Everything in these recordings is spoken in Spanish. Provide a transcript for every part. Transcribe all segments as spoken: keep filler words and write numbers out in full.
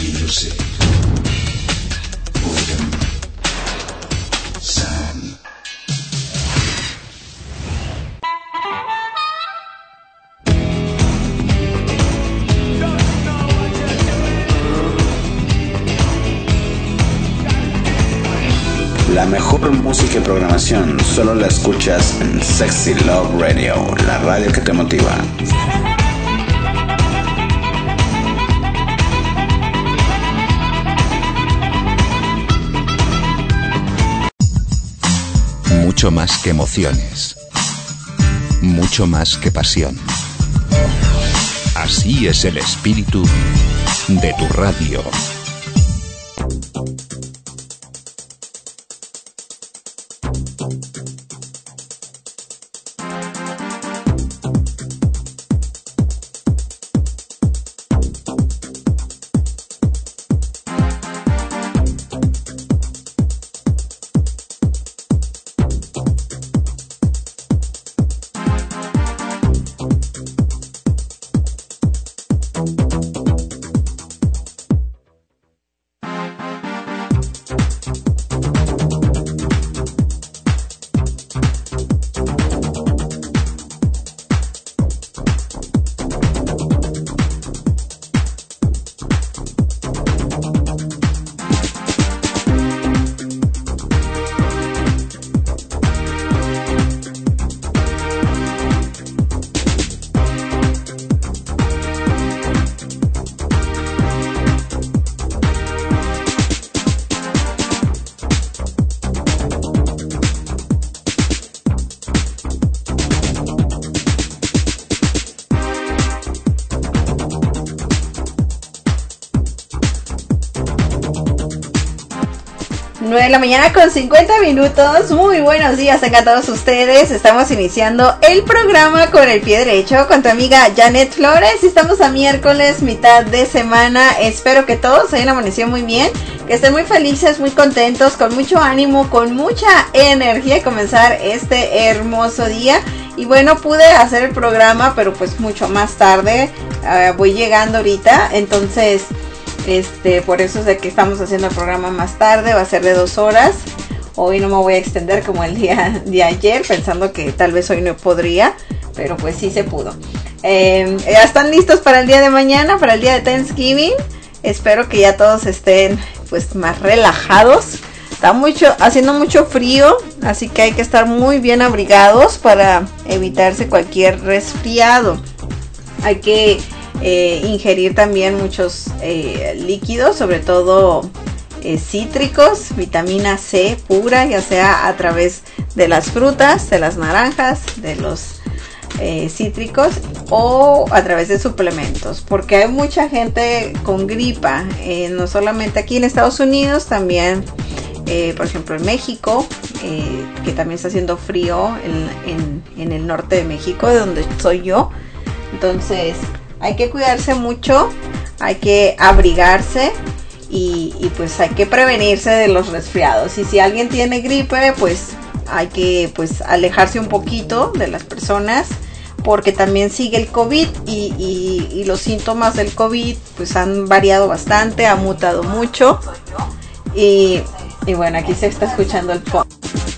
music, boredom, sound. La mejor música y programación solo la escuchas en Sexy Love Radio, la radio que te motiva. Mucho más que emociones, mucho más que pasión. Así es el espíritu de tu radio. nueve de la mañana con cincuenta minutos. Muy buenos días a todos ustedes. Estamos iniciando el programa con el pie derecho con tu amiga Janet Flores. Estamos a miércoles, mitad de semana. Espero que todos hayan amanecido muy bien, que estén muy felices, muy contentos, con mucho ánimo, con mucha energía de comenzar este hermoso día. Y bueno, pude hacer el programa, pero pues mucho más tarde. Uh, voy llegando ahorita, entonces Este, por eso es de que estamos haciendo el programa más tarde, va a ser de dos horas. Hoy no me voy a extender como el día de ayer, pensando que tal vez hoy no podría, pero pues sí se pudo. Eh, ¿Ya están listos para el día de mañana, para el día de Thanksgiving? Espero que ya todos estén pues más relajados. Está mucho, haciendo mucho frío, así que hay que estar muy bien abrigados para evitarse cualquier resfriado. Hay que Eh, ingerir también muchos eh, líquidos, sobre todo eh, cítricos, vitamina C pura, ya sea a través de las frutas, de las naranjas, de los eh, cítricos o a través de suplementos, porque hay mucha gente con gripa, eh, no solamente aquí en Estados Unidos, también eh, por ejemplo en México, eh, que también está haciendo frío en, en, en el norte de México, de donde soy yo. Entonces hay que cuidarse mucho, hay que abrigarse y, y pues hay que prevenirse de los resfriados. Y si alguien tiene gripe, pues hay que pues alejarse un poquito de las personas, porque también sigue el COVID y, y, y los síntomas del COVID pues han variado bastante, ha mutado mucho. Y, y bueno, aquí se está escuchando el pop.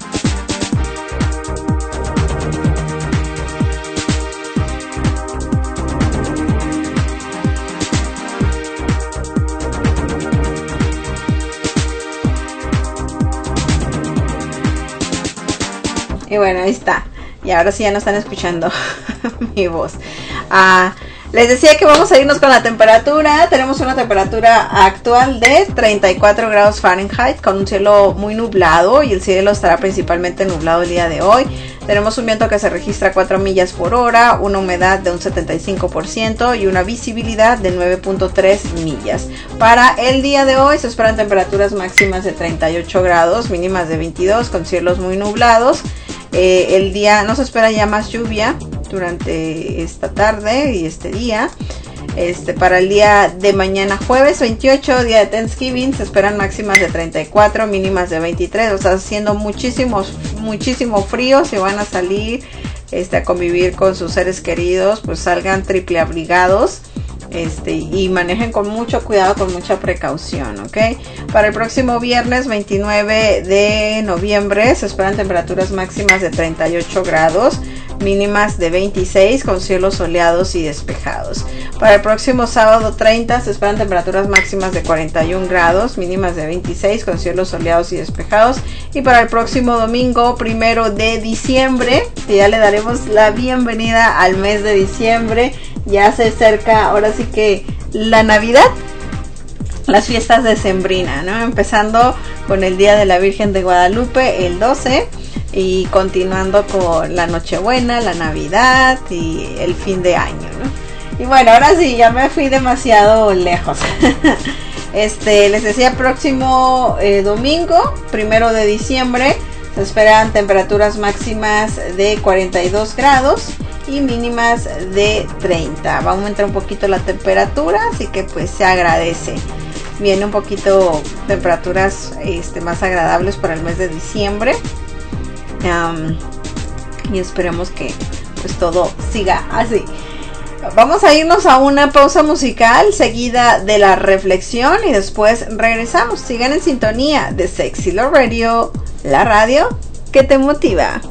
Y bueno, ahí está. Y ahora sí ya no están escuchando mi voz. Ah, les decía que vamos a irnos con la temperatura. Tenemos una temperatura actual de treinta y cuatro grados Fahrenheit, con un cielo muy nublado, y el cielo estará principalmente nublado el día de hoy. Tenemos un viento que se registra a cuatro millas por hora, una humedad de un setenta y cinco por ciento y una visibilidad de nueve punto tres millas. Para el día de hoy se esperan temperaturas máximas de treinta y ocho grados, mínimas de veintidós, con cielos muy nublados. Eh, el día no se espera ya más lluvia durante esta tarde y este día. Este, para el día de mañana, jueves veintiocho, día de Thanksgiving, se esperan máximas de treinta y cuatro, mínimas de veintitrés. O sea, haciendo muchísimos, muchísimo frío. Si van a salir este, a convivir con sus seres queridos, pues salgan triple abrigados. Este, y manejen con mucho cuidado, con mucha precaución, ¿ok? Para el próximo viernes veintinueve de noviembre se esperan temperaturas máximas de treinta y ocho grados, mínimas de veintiséis, con cielos soleados y despejados. Para el próximo sábado treinta se esperan temperaturas máximas de cuarenta y un grados, mínimas de veintiséis, con cielos soleados y despejados. Y para el próximo domingo primero de diciembre, que ya le daremos la bienvenida al mes de diciembre, ya se acerca ahora sí que la Navidad, las fiestas decembrinas, ¿no? Empezando con el Día de la Virgen de Guadalupe el doce y continuando con la Nochebuena, la Navidad y el fin de año, ¿no? Y bueno, ahora sí, ya me fui demasiado lejos. Este, les decía, próximo eh, domingo, primero de diciembre, se esperan temperaturas máximas de cuarenta y dos grados y mínimas de treinta. Va a aumentar un poquito la temperatura, así que pues se agradece. Viene un poquito temperaturas este, más agradables para el mes de diciembre. Um, y esperemos que pues todo siga así. Vamos a irnos a una pausa musical seguida de la reflexión y después regresamos. Sigan en sintonía de Sexy Love Radio, la radio que te motiva.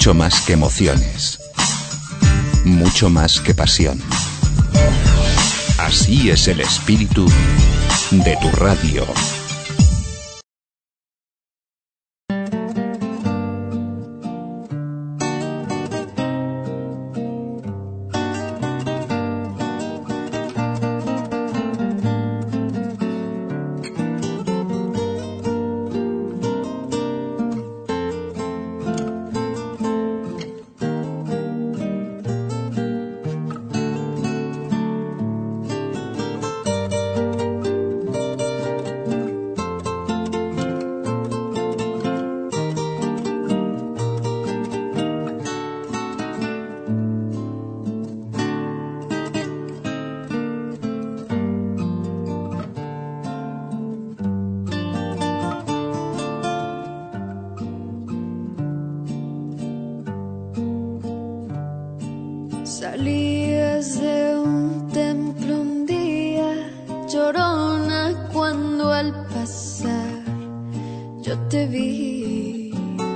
Mucho más que emociones. Mucho más que pasión. Así es el espíritu de tu radio. Salías de un templo un día, llorona, cuando al pasar yo te vi.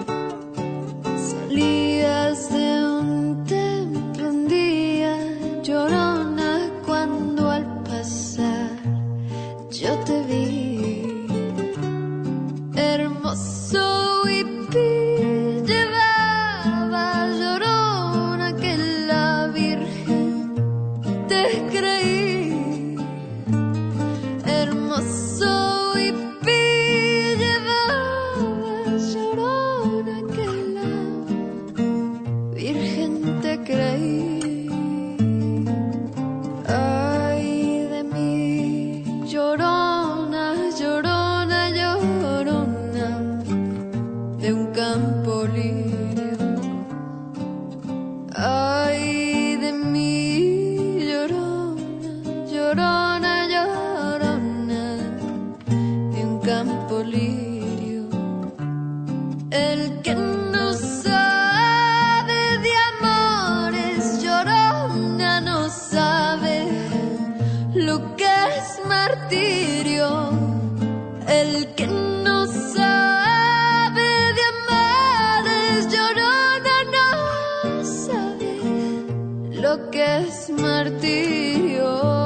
Salías de un templo un día, llorona, cuando al pasar yo te vi. Hermoso hippie llevaba llorona que la Virgen te creí. Hermoso hippie llevaba llorona que la Virgen te creí. Ay de mí, llorona, llorona, llorona de un campo lirio. Ay de mí, llorona, llorona, llorona de un campo lirio. El que no sabe de amores, llorona, no sabe lo que es martirio. El que no sabe de amores, llorona, no sabe lo que es martirio.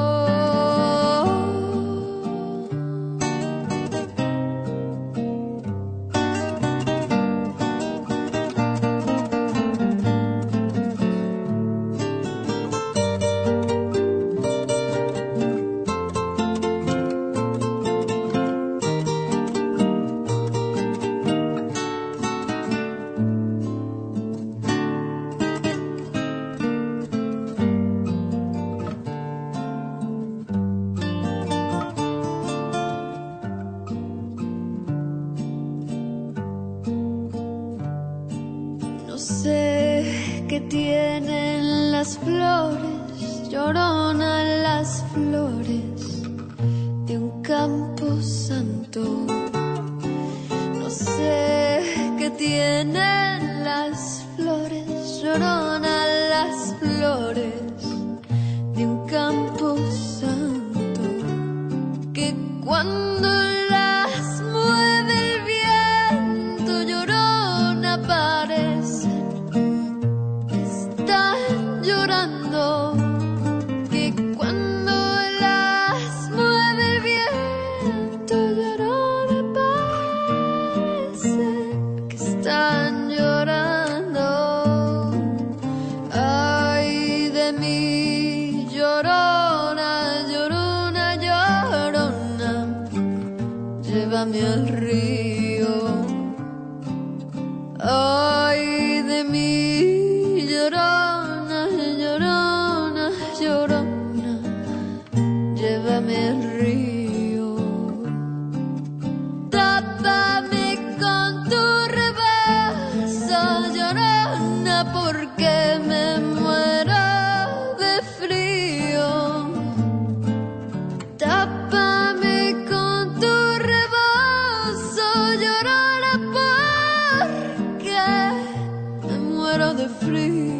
No sé qué tienen las flores, llorona, las flores de un campo santo. No sé qué tienen las flores, llorona, las flores de un campo santo, que cuando las mueve el viento, llorona, parecen que están llorando, que cuando las mueve el viento, llorona, parecen que están llorando. Ay de mí, llorona, llorona, llorona, llévame al río. Ay de mí, llorona, llorona, llorona, llévame al río. Tápame con tu rebazo, llorona, porque me muero de frío. Tápame con tu rebozo, llorona, porque me muero de frío.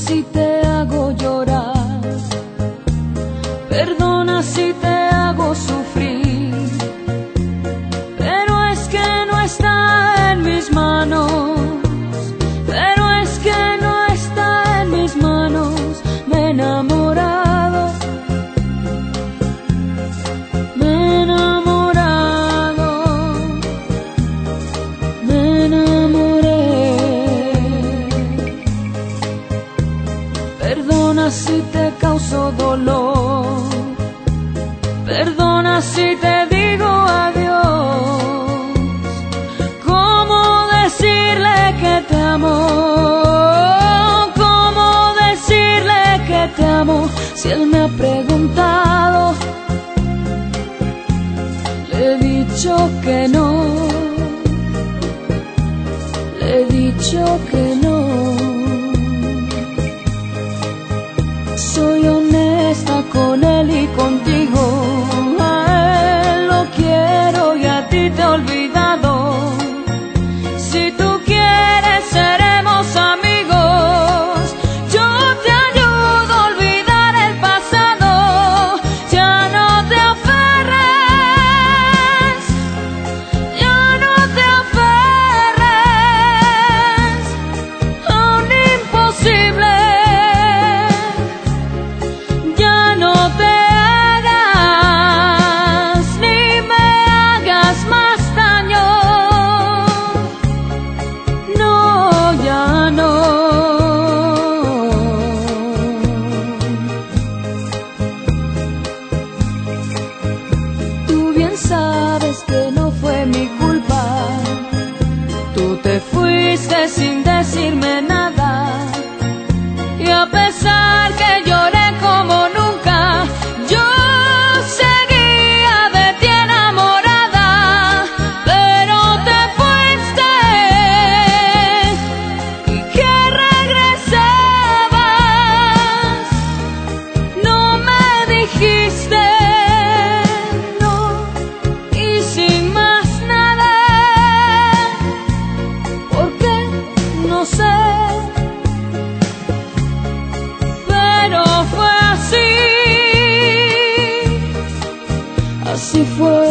si te hago llorar, perdona si te hago sufrir, pero es que no está en mis manos, pero es que no está en mis manos. Me he enamorado, me he enamorado, me enamoré. Perdona si te causo dolor, perdona si te digo adiós. ¿Cómo decirle que te amo? ¿Cómo decirle que te amo? Si él me ha preguntado, le he dicho que no, le he dicho que no. Soy honesta con él y contigo, a él lo quiero y a ti te he olvidado. Si tú quieres seremos amigos, yo te ayudo a olvidar el pasado. Ya no te aferres, ya no te aferres a un imposible. Ya no te hagas ni me hagas más daño. No, ya no. Tú bien sabes que no fue mi culpa. Tú te fuiste sin decirme nada. Y a pesar que lloré como nunca, yo seguía de ti enamorada. Pero te fuiste y que regresabas. No me dijiste no y sin más nada. ¿Por qué? No sé. Pero fue así, así fue.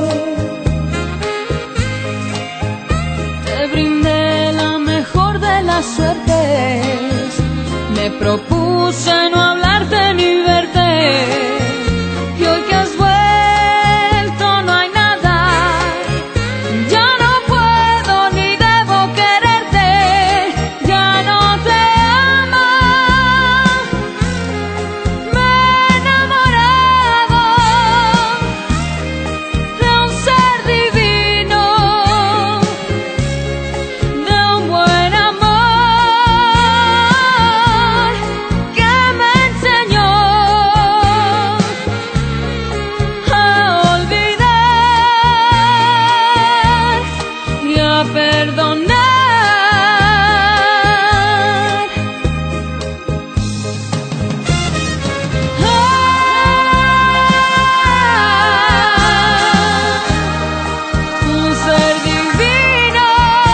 Te brindé la mejor de las suertes, me propuse no hablarte ni verte. Y hoy que has vuelto no hay nada, ya no puedo ni debo quererte. Ya no te amo, me he enamorado de un ser divino, de un buen amor que me enseñó a olvidar y a perdonar. Un ser divino,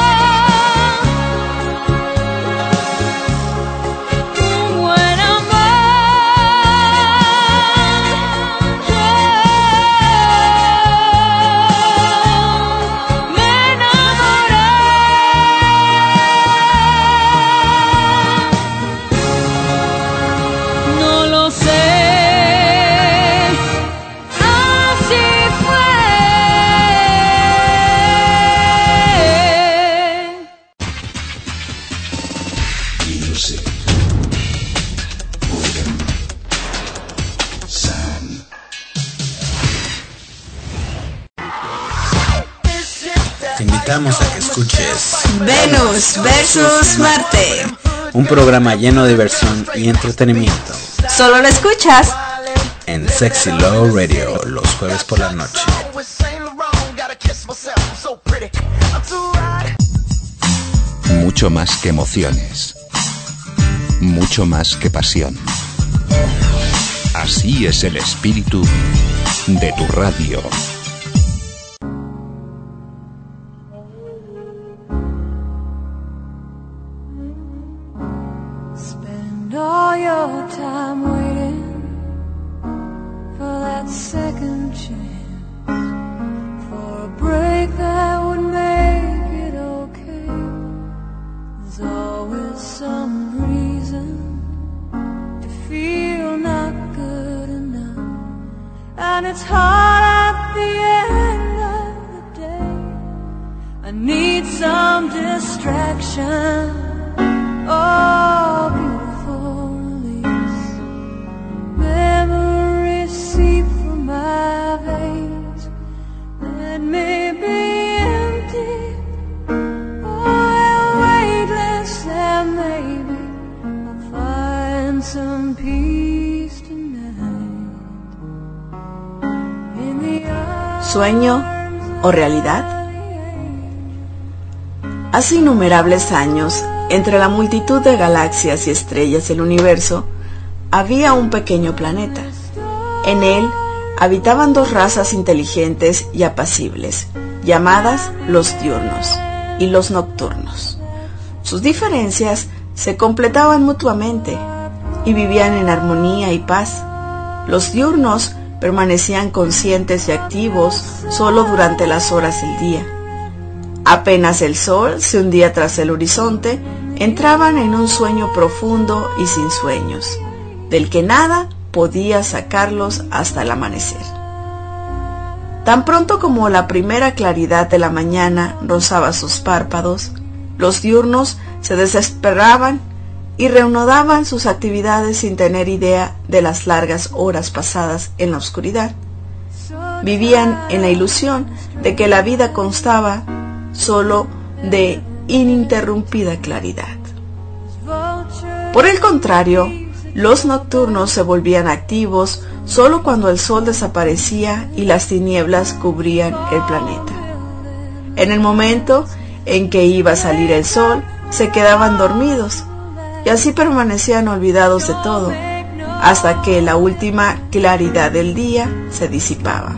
un buen amor. Me enamoré. No lo sé, así fue. Music. Rhythm. Sound. Te invitamos a que escuches Venus versus Marte. un programa lleno de diversión y entretenimiento Solo lo escuchas en Sexy Love Radio los jueves por la noche. Mucho más que emociones. Mucho más que pasión. Así es el espíritu de tu radio. Spend it's hard at the end of the day. I need some distraction. Oh, beautiful release. Memories seep from my veins. Let me be empty. Oh, weightless, and maybe I'll find some peace tonight. In the ¿Sueño o realidad? Hace innumerables años, entre la multitud de galaxias y estrellas del universo, había un pequeño planeta. En él habitaban dos razas inteligentes y apacibles, llamadas los diurnos y los nocturnos. Sus diferencias se completaban mutuamente y vivían en armonía y paz. Los diurnos permanecían conscientes y activos solo durante las horas del día. Apenas el sol se hundía tras el horizonte, entraban en un sueño profundo y sin sueños, del que nada podía sacarlos hasta el amanecer. Tan pronto como la primera claridad de la mañana rozaba sus párpados, los diurnos se desesperaban y reanudaban sus actividades sin tener idea de las largas horas pasadas en la oscuridad. Vivían en la ilusión de que la vida constaba solo de ininterrumpida claridad. Por el contrario, los nocturnos se volvían activos solo cuando el sol desaparecía y las tinieblas cubrían el planeta. En el momento en que iba a salir el sol, se quedaban dormidos y así permanecían olvidados de todo, hasta que la última claridad del día se disipaba.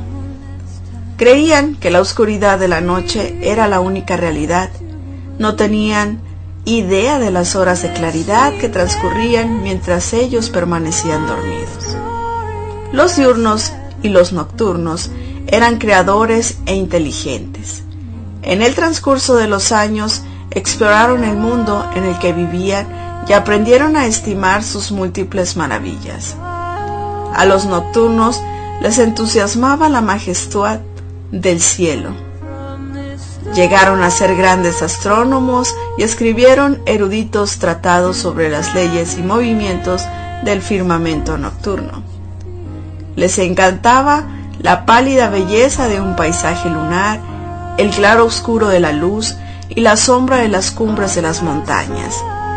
Creían que la oscuridad de la noche era la única realidad. No tenían idea de las horas de claridad que transcurrían mientras ellos permanecían dormidos. Los diurnos y los nocturnos eran creadores e inteligentes. En el transcurso de los años exploraron el mundo en el que vivían y aprendieron a estimar sus múltiples maravillas. A los nocturnos les entusiasmaba la majestad del cielo. Llegaron a ser grandes astrónomos y escribieron eruditos tratados sobre las leyes y movimientos del firmamento nocturno. Les encantaba la pálida belleza de un paisaje lunar, el claro oscuro de la luz y la sombra de las cumbres de las montañas.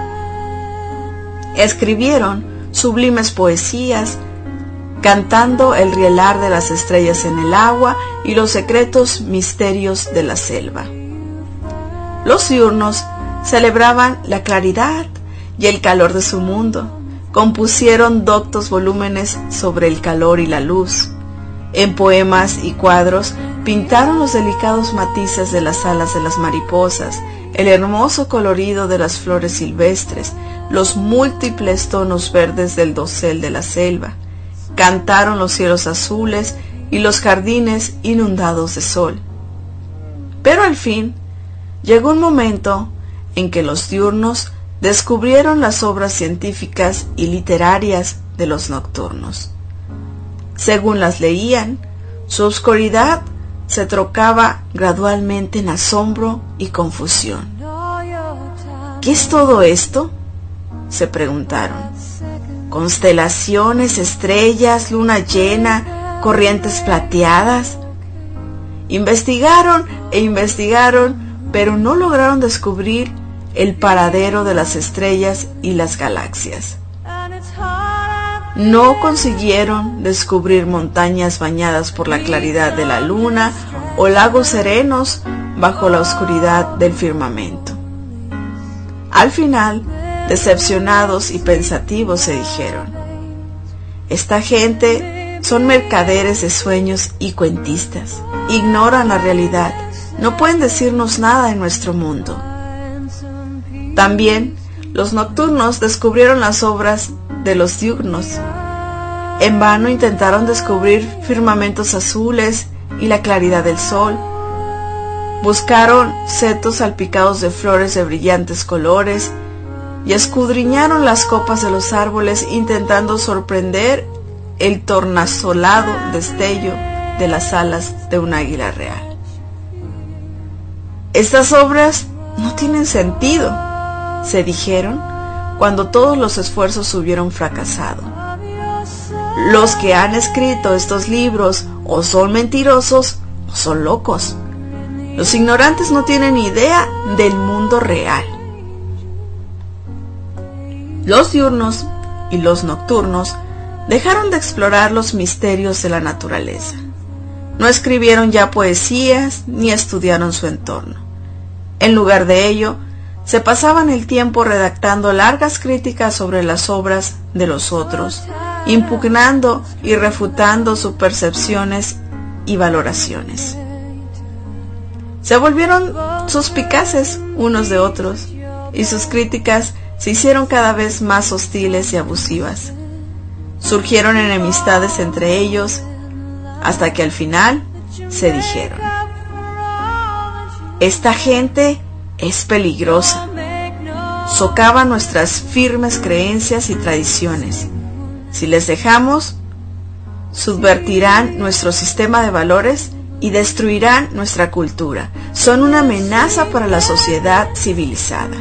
Escribieron sublimes poesías, cantando el rielar de las estrellas en el agua y los secretos misterios de la selva. Los diurnos celebraban la claridad y el calor de su mundo. Compusieron doctos volúmenes sobre el calor y la luz. En poemas y cuadros pintaron los delicados matices de las alas de las mariposas, el hermoso colorido de las flores silvestres, los múltiples tonos verdes del dosel de la selva. Cantaron los cielos azules y los jardines inundados de sol. Pero al fin llegó un momento en que los diurnos descubrieron las obras científicas y literarias de los nocturnos. Según las leían, su oscuridad se trocaba gradualmente en asombro y confusión. ¿Qué es todo esto?, se preguntaron. Constelaciones, estrellas, luna llena, corrientes plateadas. Investigaron e investigaron, pero no lograron descubrir el paradero de las estrellas y las galaxias. No consiguieron descubrir montañas bañadas por la claridad de la luna o lagos serenos bajo la oscuridad del firmamento. Al final, decepcionados y pensativos, se dijeron: esta gente son mercaderes de sueños y cuentistas. Ignoran la realidad. No pueden decirnos nada en nuestro mundo. También los nocturnos descubrieron las obras de los diurnos. En vano intentaron descubrir firmamentos azules y la claridad del sol. Buscaron setos salpicados de flores de brillantes colores y escudriñaron las copas de los árboles intentando sorprender el tornasolado destello de las alas de un águila real. Estas obras no tienen sentido, se dijeron cuando todos los esfuerzos hubieron fracasado. Los que han escrito estos libros o son mentirosos o son locos. Los ignorantes no tienen idea del mundo real. Los diurnos y los nocturnos dejaron de explorar los misterios de la naturaleza. No escribieron ya poesías ni estudiaron su entorno. En lugar de ello, se pasaban el tiempo redactando largas críticas sobre las obras de los otros, impugnando y refutando sus percepciones y valoraciones. Se volvieron suspicaces unos de otros, y sus críticas se hicieron cada vez más hostiles y abusivas. Surgieron enemistades entre ellos, hasta que al final se dijeron: esta gente es peligrosa, socava nuestras firmes creencias y tradiciones. Si les dejamos, subvertirán nuestro sistema de valores y destruirán nuestra cultura. Son una amenaza para la sociedad civilizada.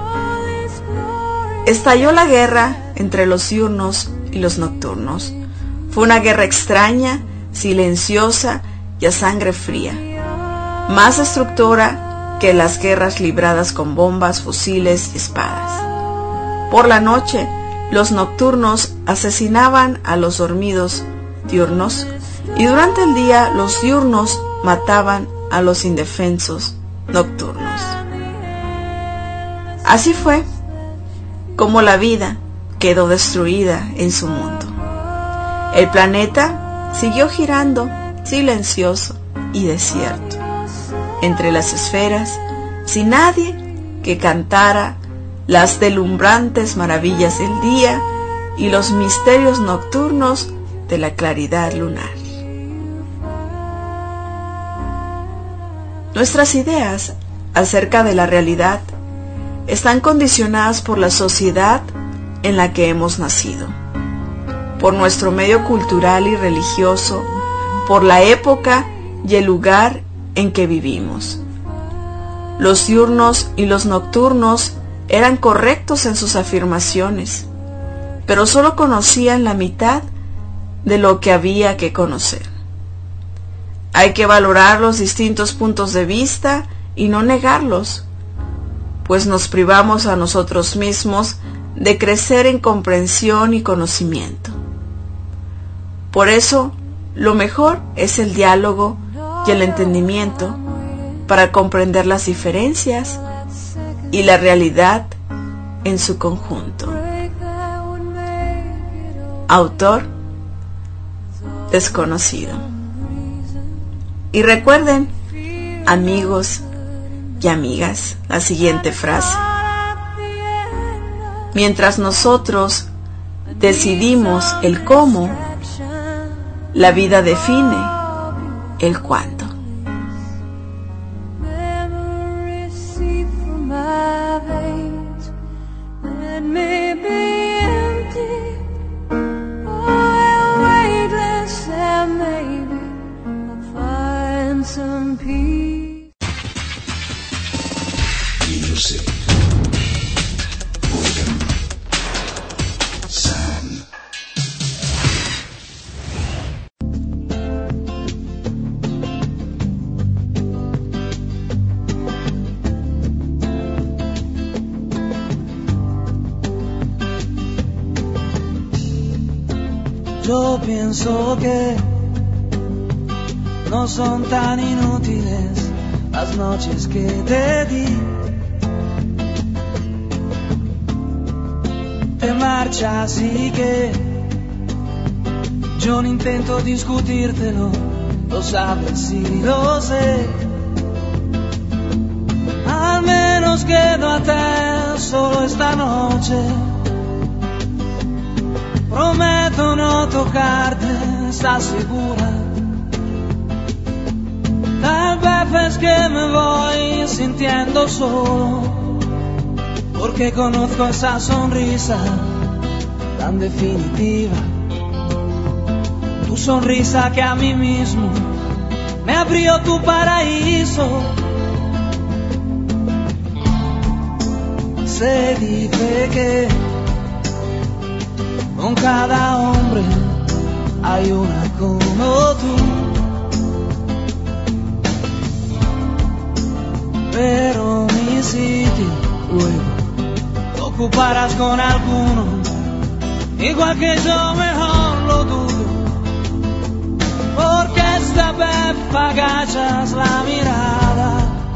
Estalló la guerra entre los diurnos y los nocturnos. Fue una guerra extraña, silenciosa y a sangre fría, más destructora que las guerras libradas con bombas, fusiles y espadas. Por la noche, los nocturnos asesinaban a los dormidos diurnos, y durante el día los diurnos mataban a los indefensos nocturnos. Así fue como la vida quedó destruida en su mundo. El planeta siguió girando silencioso y desierto entre las esferas, sin nadie que cantara las deslumbrantes maravillas del día y los misterios nocturnos de la claridad lunar. Nuestras ideas acerca de la realidad están condicionadas por la sociedad en la que hemos nacido, por nuestro medio cultural y religioso, por la época y el lugar en que vivimos. Los diurnos y los nocturnos eran correctos en sus afirmaciones, pero solo conocían la mitad de lo que había que conocer. Hay que valorar los distintos puntos de vista y no negarlos, pues nos privamos a nosotros mismos de crecer en comprensión y conocimiento. Por eso, lo mejor es el diálogo y el entendimiento para comprender las diferencias y la realidad en su conjunto. Autor desconocido. Y recuerden, amigos y amigas, la siguiente frase: mientras nosotros decidimos el cómo, la vida define el cuándo. Yo pienso que no son tan inútiles las noches que te di. Te marchas y que yo no intento discutírtelo, lo sabes y lo sé. Al menos quédate solo esta noche. Prometo no tocarte, ¿estás segura? Tal vez es que me voy sintiendo solo, porque conozco esa sonrisa tan definitiva sonrisa que a mí mismo me abrió tu paraíso. Se dice que con cada hombre hay una como tú, pero mi sitio luego lo ocuparás con alguno, igual que yo, mejor lo dudo, porque esta vez agachas la mirada,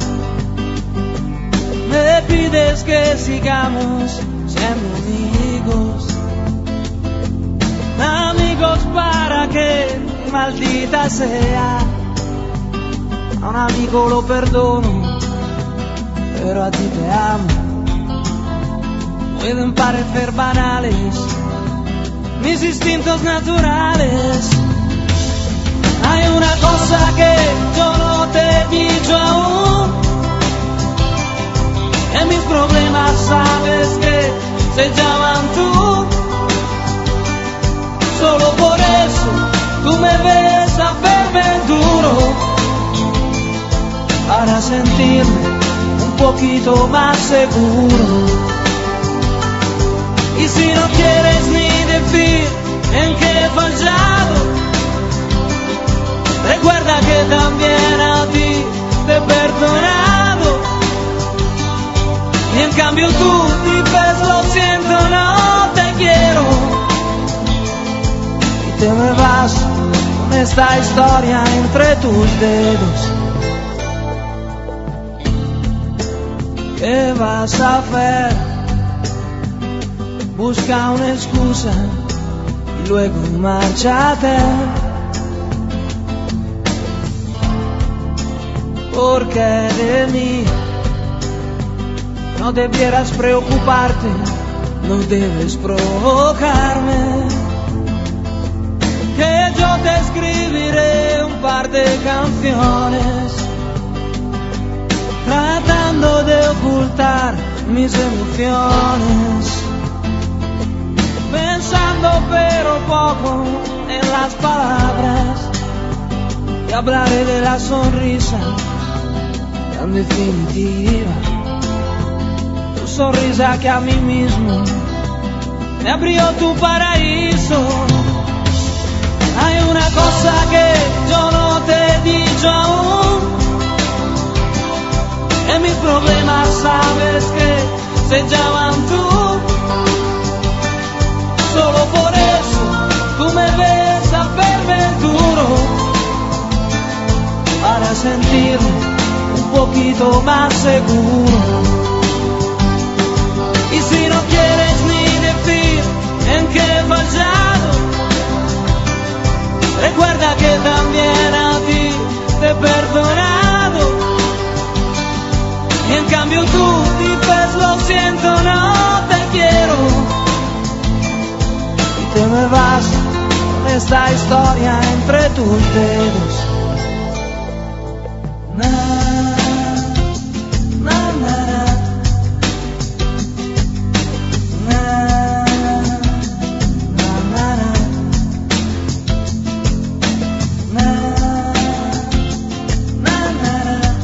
me pides que sigamos siendo amigos, amigos para que, maldita sea, a un amigo lo perdono, pero a ti te amo. Pueden parecer banales mis instintos naturales. Hay una cosa que yo no te he dicho aún, en mis problemas sabes que se llaman tú. Solo por eso tú me ves hacerme duro, para sentirme un poquito más seguro. Y si no quieres ni decir en qué he fallado, recuerda que también a ti te he perdonado. Y en cambio tú dices lo siento, no te quiero, y te me vas con esta historia entre tus dedos. ¿Qué vas a hacer? Busca una excusa y luego márchate, porque de mí no debieras preocuparte, no debes provocarme, que yo te escribiré un par de canciones tratando de ocultar mis emociones, pensando pero poco en las palabras, y hablaré de la sonrisa tan definitiva, tu sonrisa que a mí mismo me abrió tu paraíso. Hay una cosa que yo no te he dicho aún, en mis problemas sabes que se llaman tú. Solo por eso tú me ves hacerme duro, para sentirme un poquito más seguro. Y si no quieres ni decir en qué he fallado, recuerda que también a ti te he perdonado. Y en cambio tú dices lo siento, no te quiero, te me vas con esta historia entre tus dedos. Na, na, na, na, na, na, na, na, na, na, na.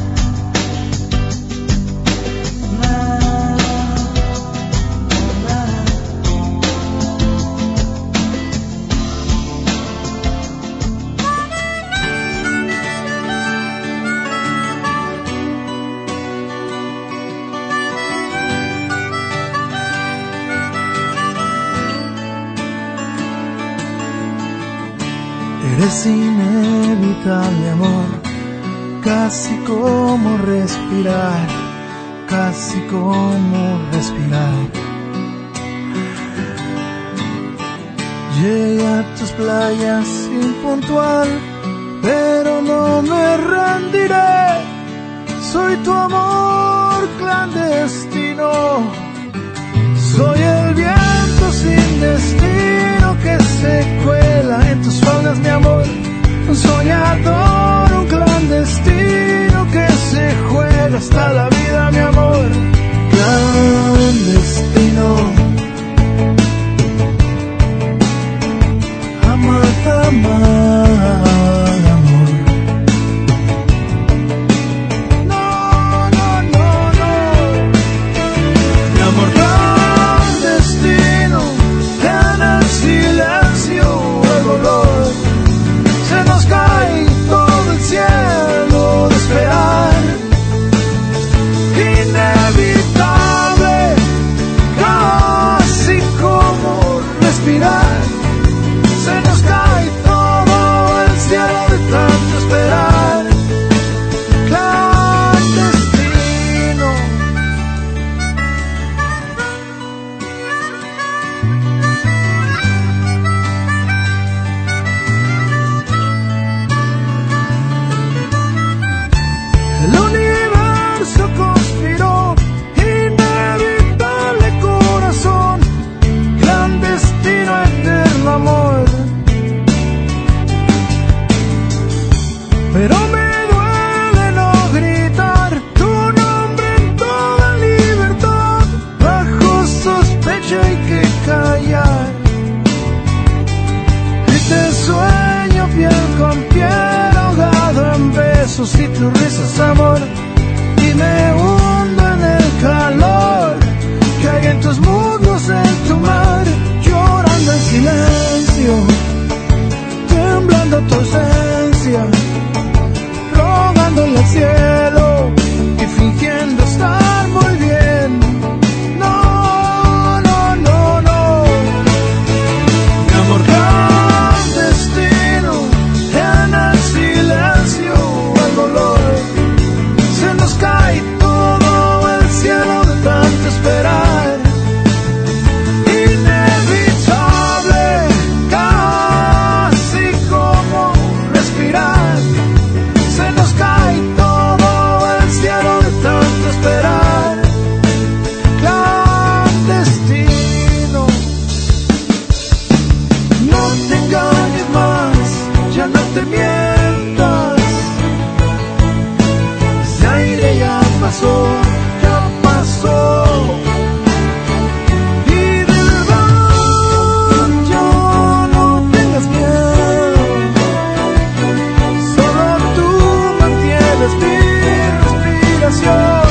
Eres inevitable, amor, casi como respirar, casi como respirar. Llegué a tus playas impuntual, pero no me rendiré. Soy tu amor clandestino, soy el viento sin destino que se cuela en tus faldas, mi amor. Un soñador, un clandestino que se juega hasta la vida, mi amor. Clandestino, amar, amar. silencio, temblando tu ausencia, rogándole al cielo y fingiendo estar muy bien. No, no, no, no, mi amor clandestino, en el silencio, el dolor, se nos cae todo el cielo de tanto esperar. Inevitable, casi como respirar, se nos cae todo el cielo de tanto esperar. Clandestino, no te engañes más, ya no te mientas, ese aire ya pasó, ya pasó. Y de verdad yo no tengas miedo, solo tú mantienes mi respiración.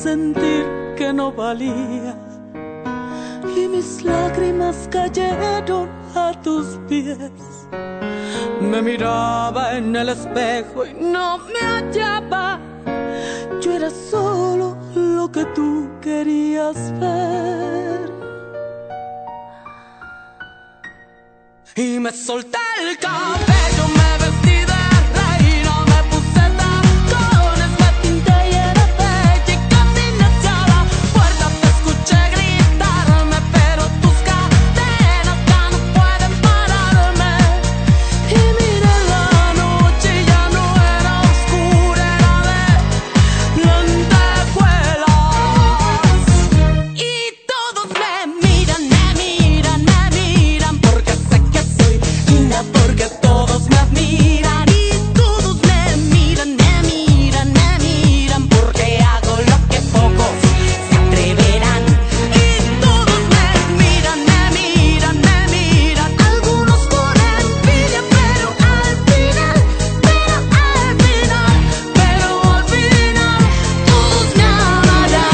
sentir que no valía y mis lágrimas cayeron a tus pies. Me miraba en el espejo y no me hallaba. Yo era solo lo que tú querías ver. Y me solté el cabello, me vestí de reina, me puse tacones, me pinté y era bella y caminé hacia la puerta. Te escuché gritarme, pero tus cadenas ya no pueden pararme. Y miré la noche y ya no era oscura, era de lentejuelas. Y todos me miran, me miran, me miran, porque sé que soy linda, porque todos me admiran. Y todos me miran, me miran, me miran, porque hago lo que pocos se atreverán. Y todos me miran, me miran, me miran, algunos por envidia, pero al final, pero al final, pero al final, todos me amarán.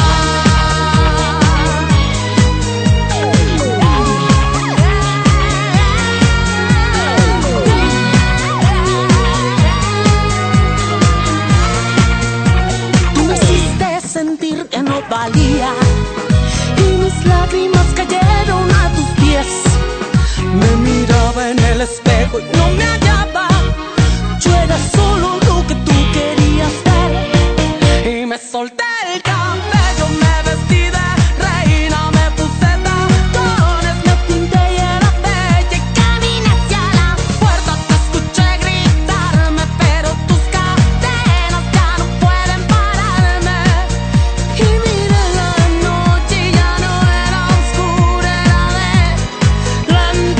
Tú me hiciste sentir que no valía y mis lágrimas cayeron a tus pies. Me miraba en el espejo y no me hallaba. Yo era solo lo que tú querías ver. Y me solté el cabello, me vestí de reina, me puse tacones, me pinté y era bella y caminé hacia la puerta. Te escuché gritarme, pero tus cadenas ya no pueden pararme. Y miré la noche y ya no era oscura, era de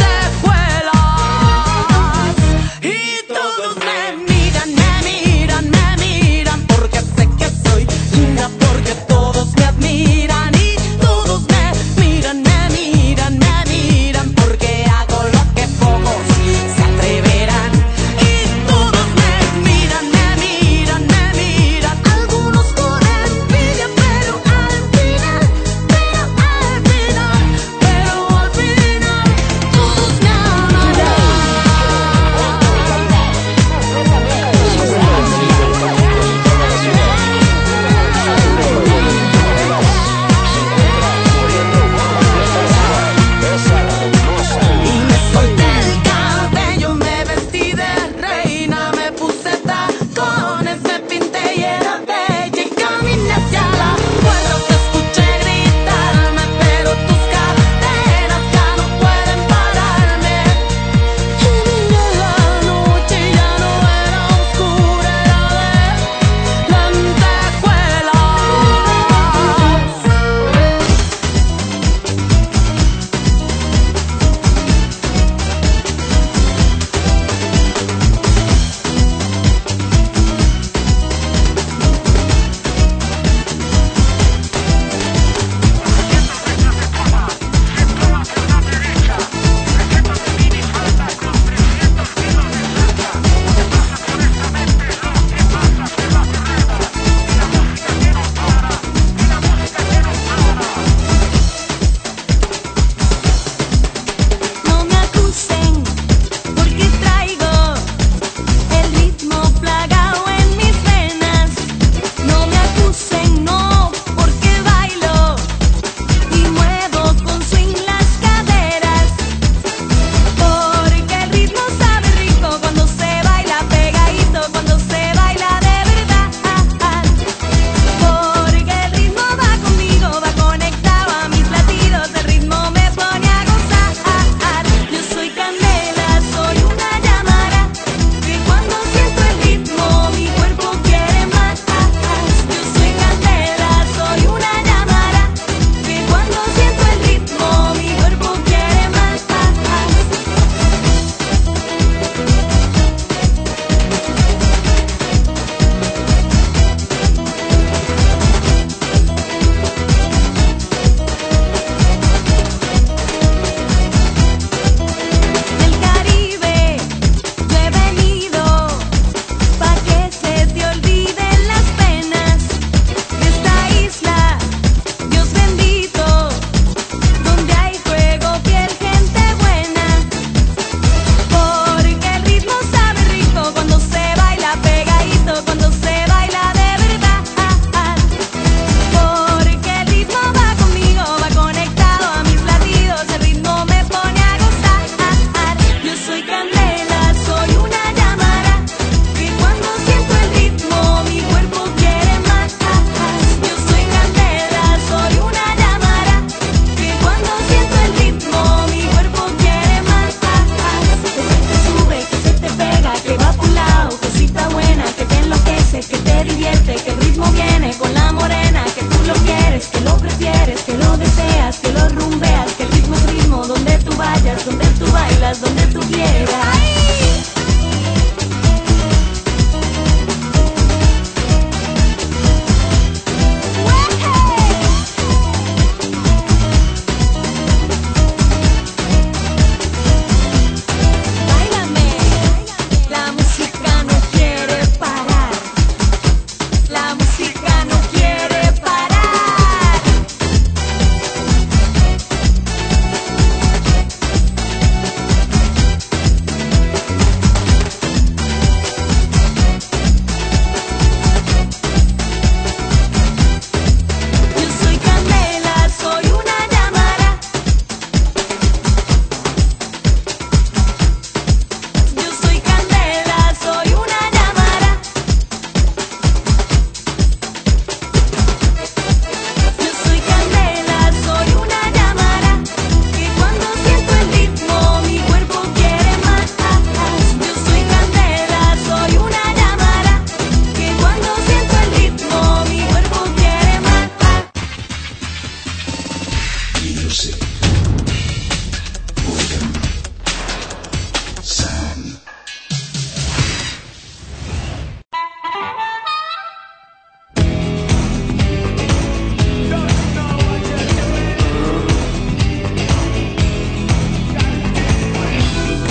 lentejuelas. Y todos me miran, me miran, me miran, porque sé que soy linda, porque todos me admiran. Y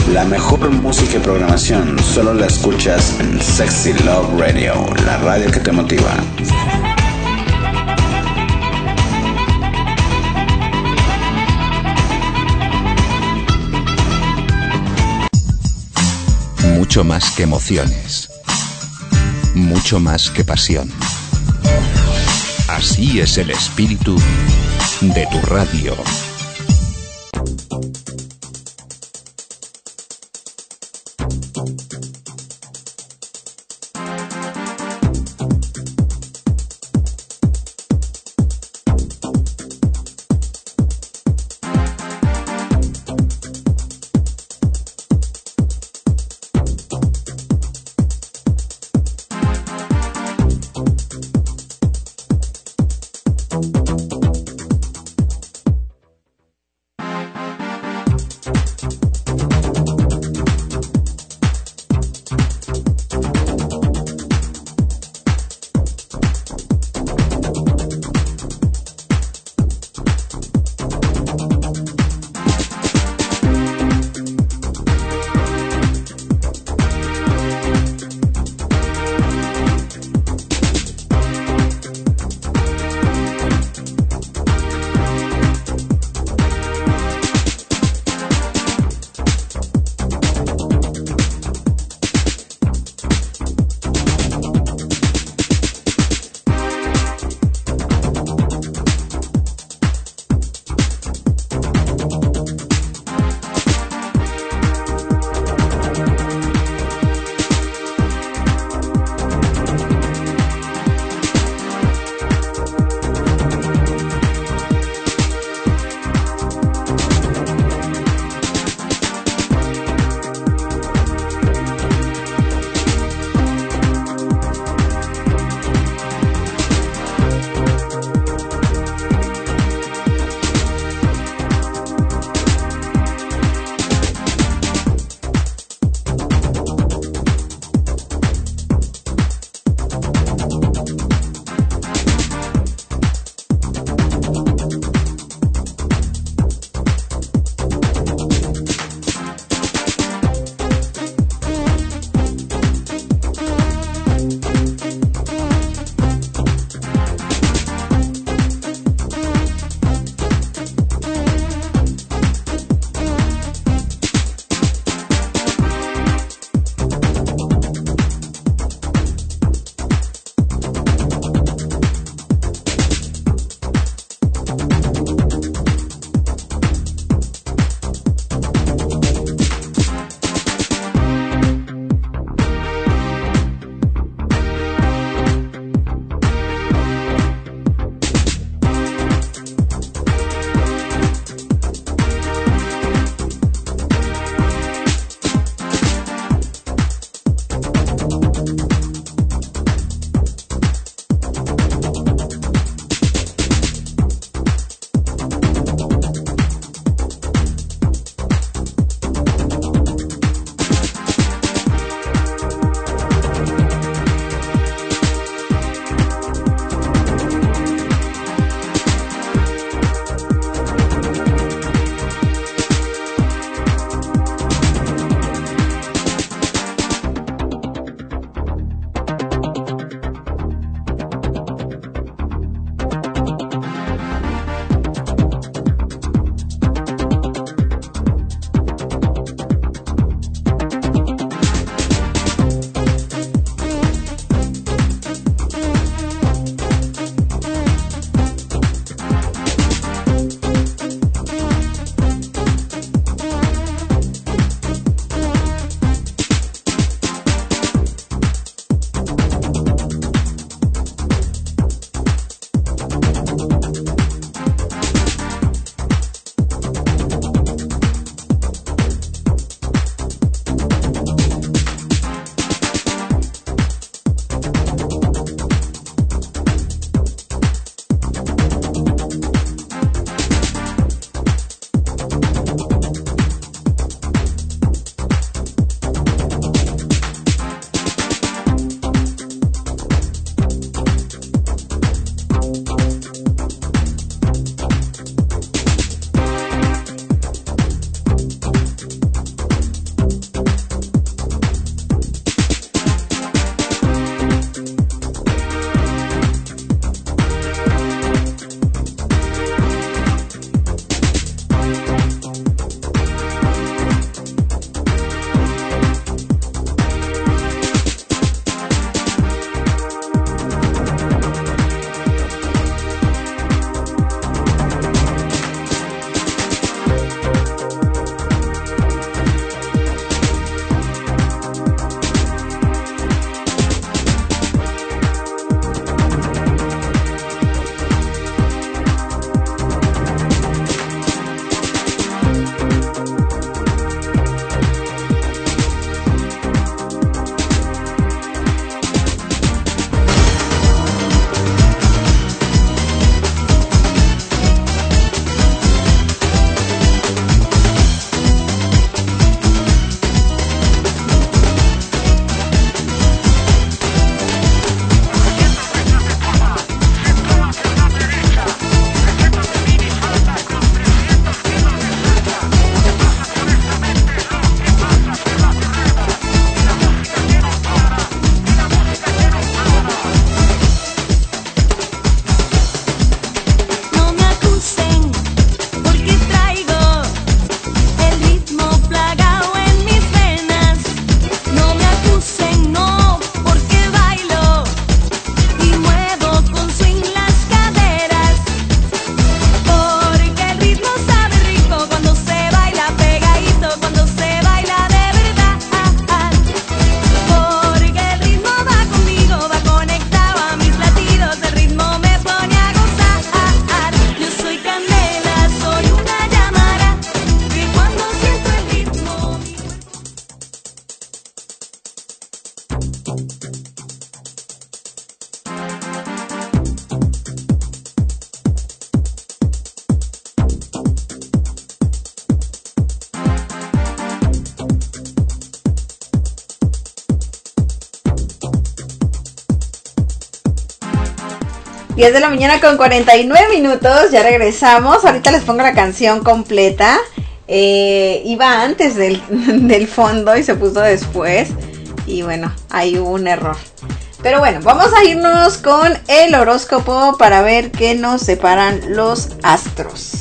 La mejor música y programación solo la escuchas en Sexy Love Radio, la radio que te motiva. Mucho más que emociones. Mucho más que pasión. Así es el espíritu de tu radio. diez de la mañana con cuarenta y nueve minutos, ya regresamos. Ahorita les pongo la canción completa. Eh, iba antes del, del fondo y se puso después. Y bueno, ahí hubo un error. Pero bueno, vamos a irnos con el horóscopo para ver qué nos separan los astros.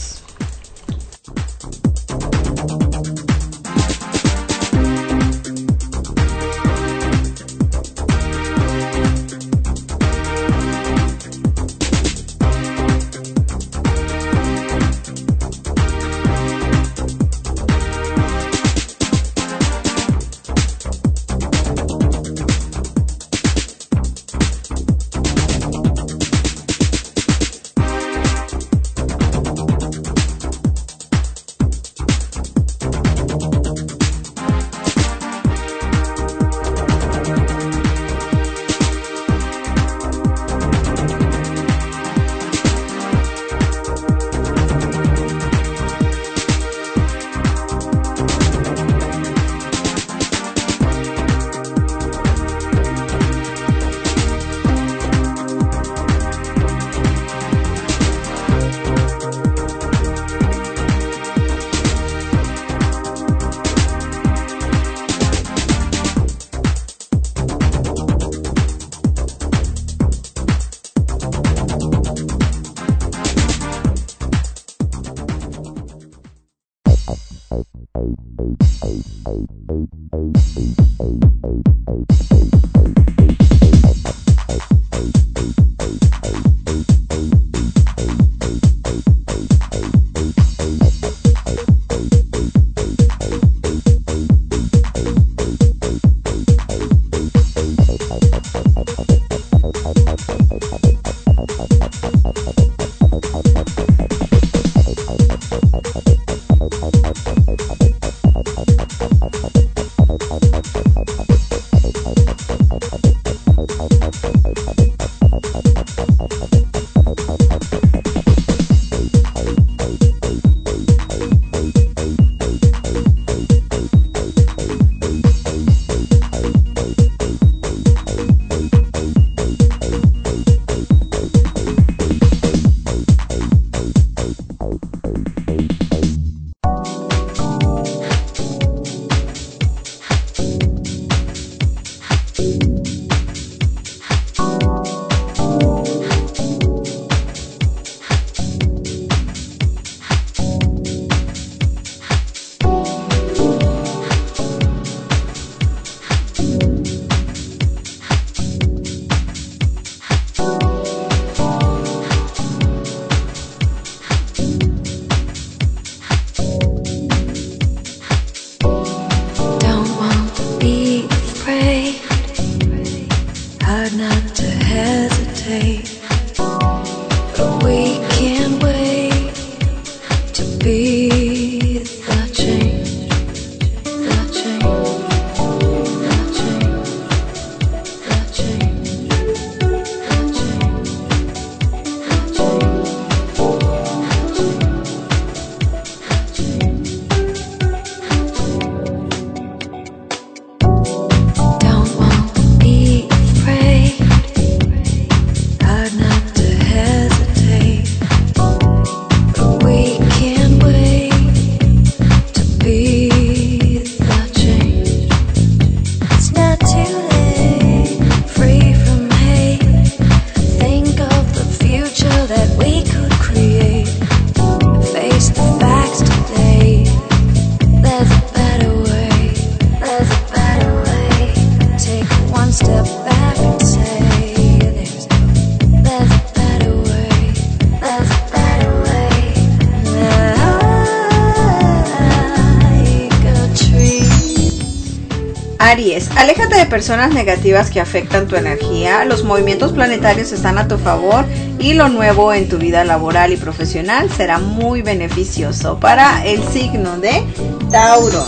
Aries, aléjate de personas negativas que afectan tu energía. Los movimientos planetarios están a tu favor y lo nuevo en tu vida laboral y profesional será muy beneficioso. Para el signo de Tauro,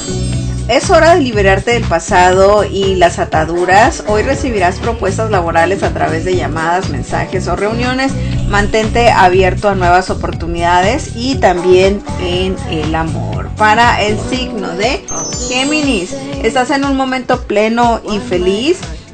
es hora de liberarte del pasado y las ataduras. Hoy recibirás propuestas laborales a través de llamadas, mensajes o reuniones. Mantente abierto a nuevas oportunidades y también en el amor. Para el signo de Géminis, estás en un momento pleno y feliz.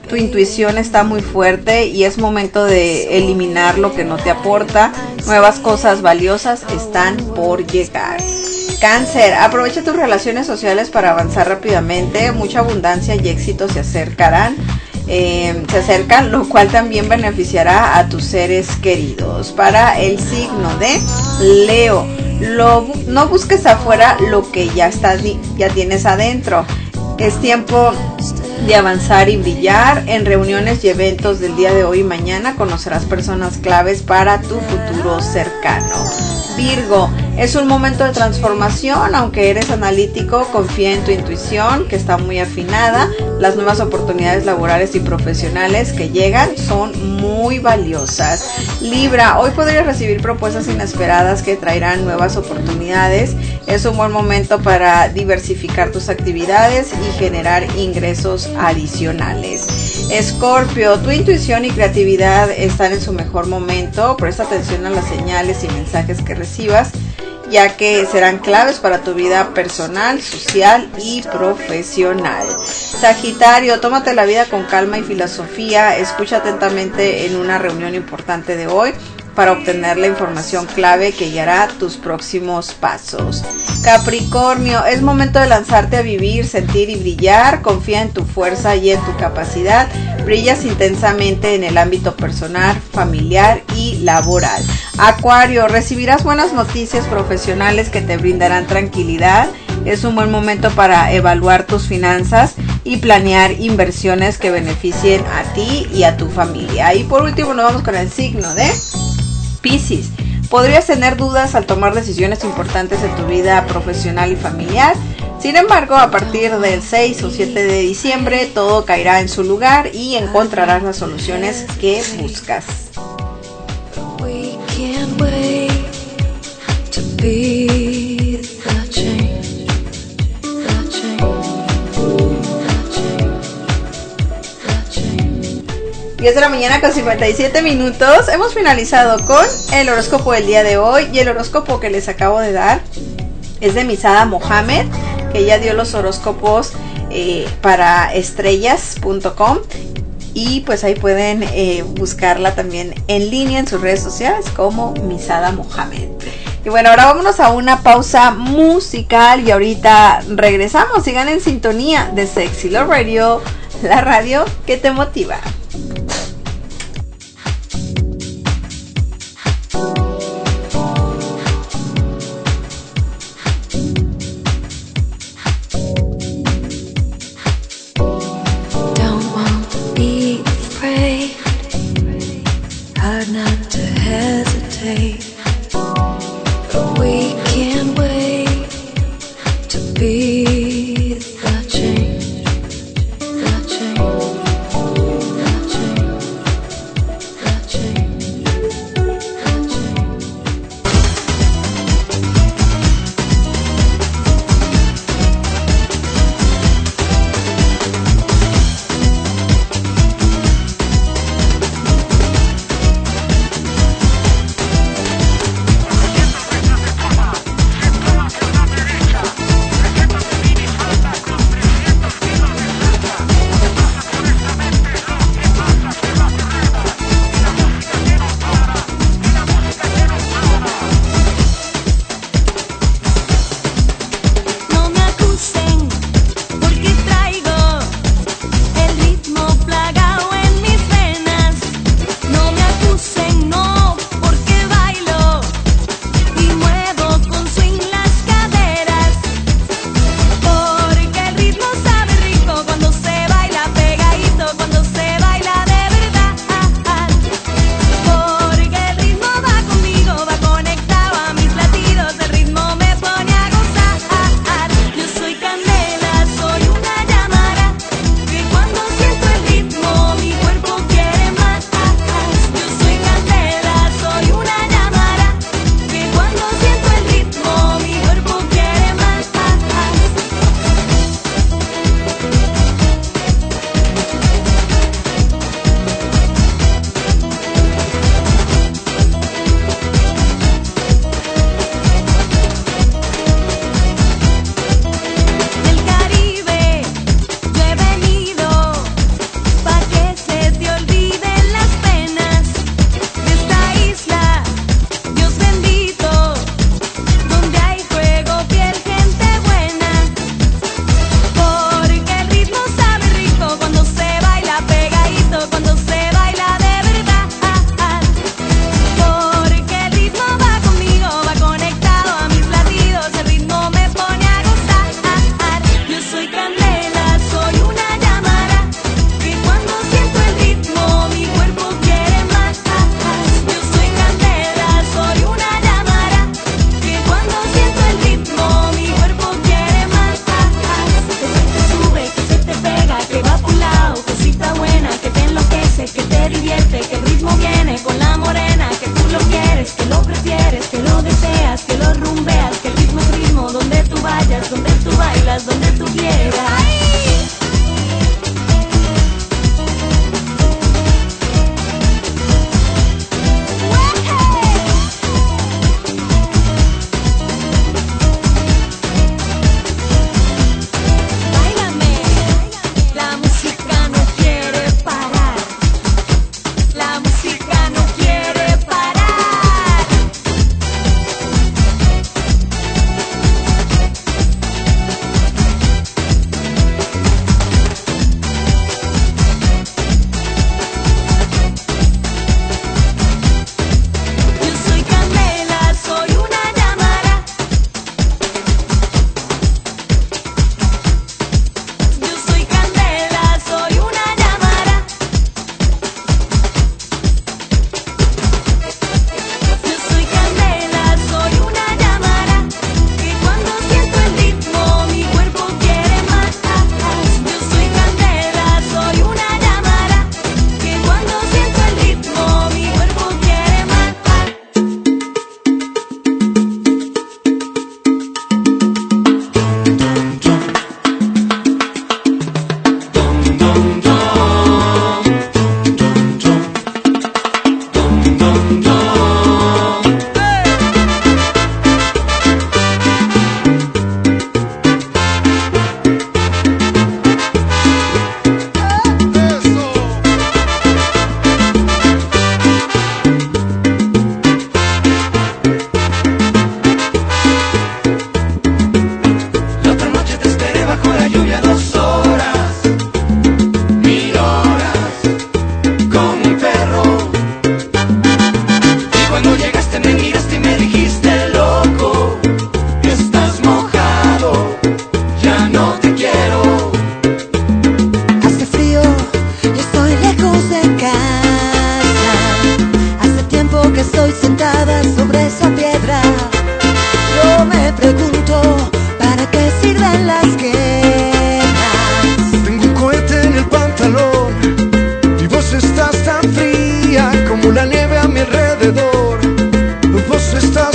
Tu intuición está muy fuerte y es momento de eliminar lo que no te aporta. Nuevas cosas valiosas están por llegar. Cáncer, aprovecha tus relaciones sociales para avanzar rápidamente. Mucha abundancia y éxito se acercarán. Eh, se acercan, lo cual también beneficiará a tus seres queridos. Para el signo de Leo, lo, no busques afuera lo que ya está, ya tienes adentro. Es tiempo de avanzar y brillar. En reuniones y eventos del día de hoy y mañana conocerás personas claves para tu futuro cercano. Virgo, es un momento de transformación. Aunque eres analítico, confía en tu intuición, que está muy afinada. Las nuevas oportunidades laborales y profesionales que llegan son muy valiosas. Libra, hoy podrías recibir propuestas inesperadas que traerán nuevas oportunidades. Es un buen momento para diversificar tus actividades y generar ingresos adicionales. Escorpio, tu intuición y creatividad están en su mejor momento. Presta atención a las señales y mensajes que recibas, ya que serán claves para tu vida personal, social y profesional. Sagitario, tómate la vida con calma y filosofía. Escucha atentamente en una reunión importante de hoy para obtener la información clave que guiará tus próximos pasos. Capricornio, es momento de lanzarte a vivir, sentir y brillar. Confía en tu fuerza y en tu capacidad. Brillas intensamente en el ámbito personal, familiar y laboral. Acuario, recibirás buenas noticias profesionales que te brindarán tranquilidad. Es un buen momento para evaluar tus finanzas y planear inversiones que beneficien a ti y a tu familia. Y por último nos vamos con el signo de Piscis. Podrías tener dudas al tomar decisiones importantes en tu vida profesional y familiar. Sin embargo, a partir del seis o siete de diciembre todo caerá en su lugar y encontrarás las soluciones que buscas. We can't wait to be the change, the change, the change, the change. diez de la mañana con cincuenta y siete minutos. Hemos finalizado con el horóscopo del día de hoy, y el horóscopo que les acabo de dar es de Misada Mohamed, que ella dio los horóscopos eh, para estrellas punto com, y pues ahí pueden eh, buscarla también en línea en sus redes sociales como Misada Mohamed. Y bueno, ahora vámonos a una pausa musical y ahorita regresamos. Sigan en sintonía de Sexy Love Radio, la radio que te motiva. Be the change, the change.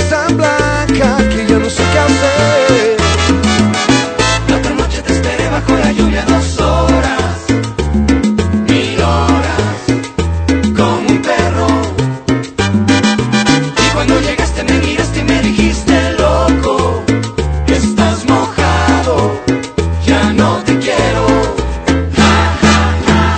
estás tan blanca que ya no sé qué hacer. La otra noche te esperé bajo la lluvia dos horas, mil horas, como un perro. Y cuando llegaste me miraste y me dijiste, loco, estás mojado, ya no te quiero. Ja, ja, ja.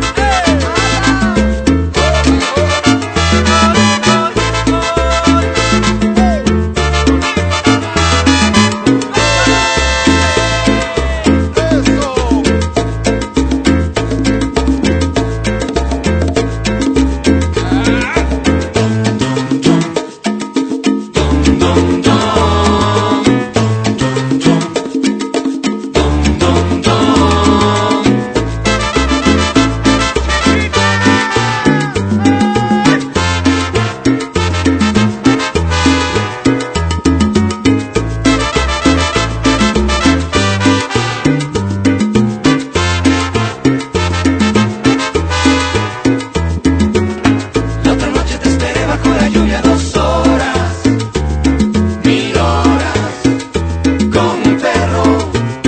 La otra noche te esperé bajo la lluvia dos horas, mil horas, como un perro.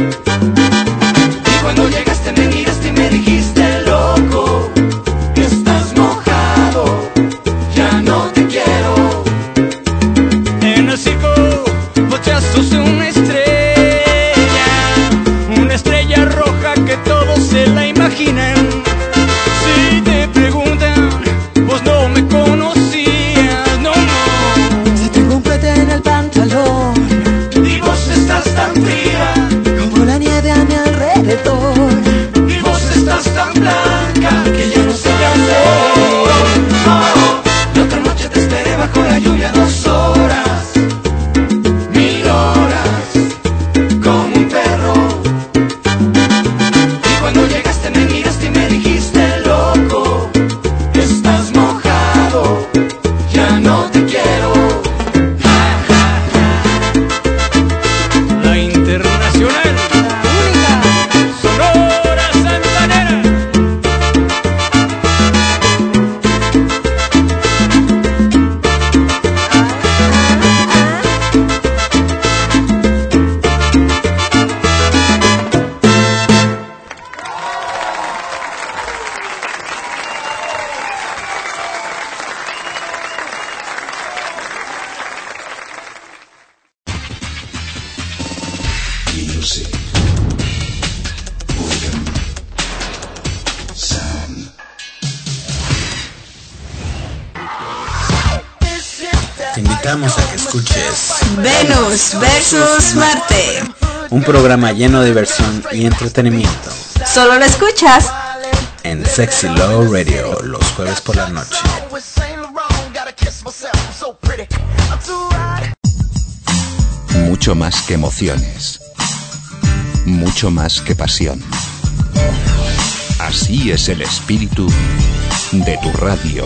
Y cuando llegaste me miraste y me dijiste, loco, estás mojado, ya no te quiero. En el circo vos ya sos una estrella, una estrella roja que todos se la imaginan. Si te preguntan, vos no me conocías, no, no. Si tengo un cohete en el pantalón, Y vos estás tan fría, como la nieve a mi alrededor. y vos estás tan blanca, que ya no sé qué hacer. Oh, la otra noche te esperé bajo la lluvia dos horas, mil horas, como un perro. Y cuando llegaste me miraste y me dijiste, loco, estás mojado, ya no te quiero. Ja, ja, ja. La internacional, Sonora Santanera. Music. Rhythm. Sound. Te invitamos a que escuches Venus versus Marte. un programa lleno de diversión y entretenimiento Solo lo escuchas en Sexy Low Radio los jueves por la noche. Mucho más que emociones. Mucho más que pasión. Así es el espíritu de tu radio.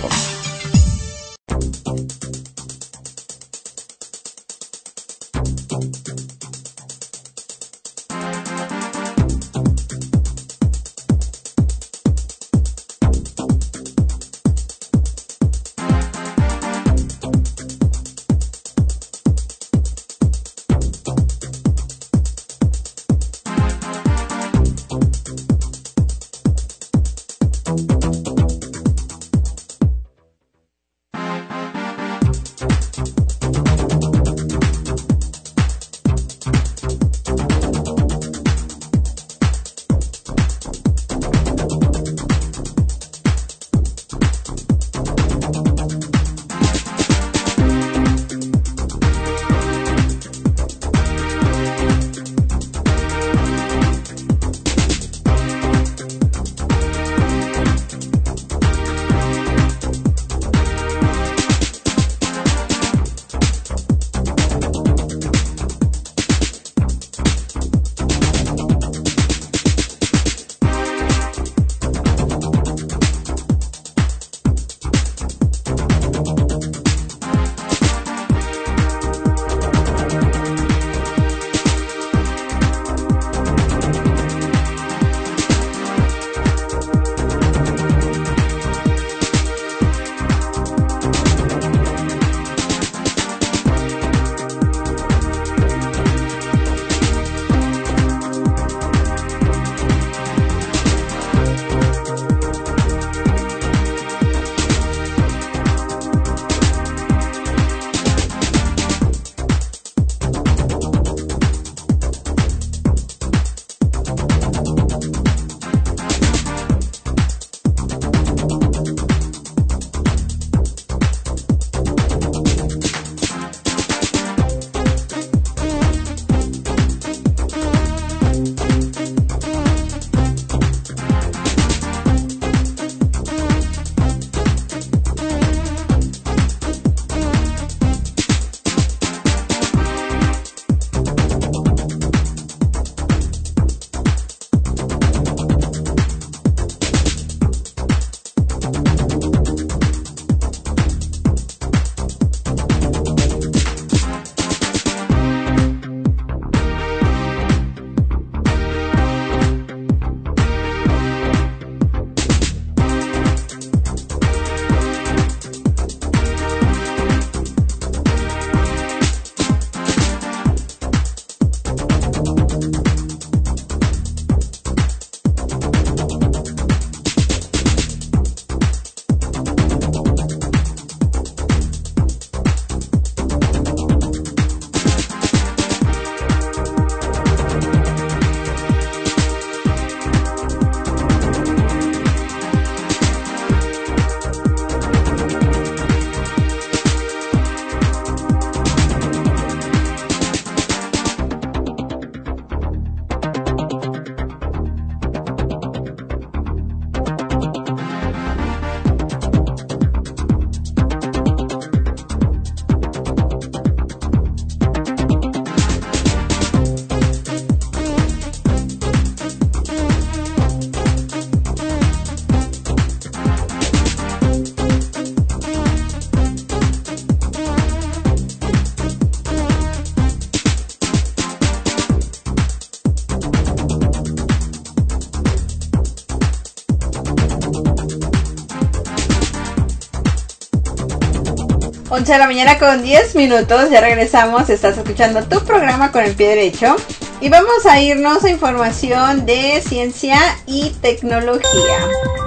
once de la mañana con diez minutos, ya regresamos, estás escuchando tu programa con el pie derecho y vamos a irnos a información de ciencia y tecnología.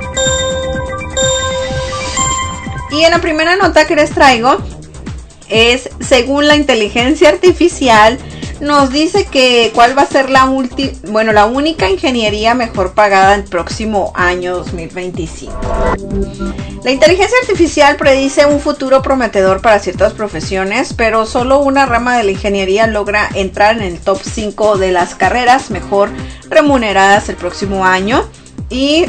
Y en la primera nota que les traigo es, según la inteligencia artificial, nos dice que cuál va a ser la ulti, bueno, la única ingeniería mejor pagada el próximo año dos mil veinticinco. La inteligencia artificial predice un futuro prometedor para ciertas profesiones, pero solo una rama de la ingeniería logra entrar en el top cinco de las carreras mejor remuneradas el próximo año, y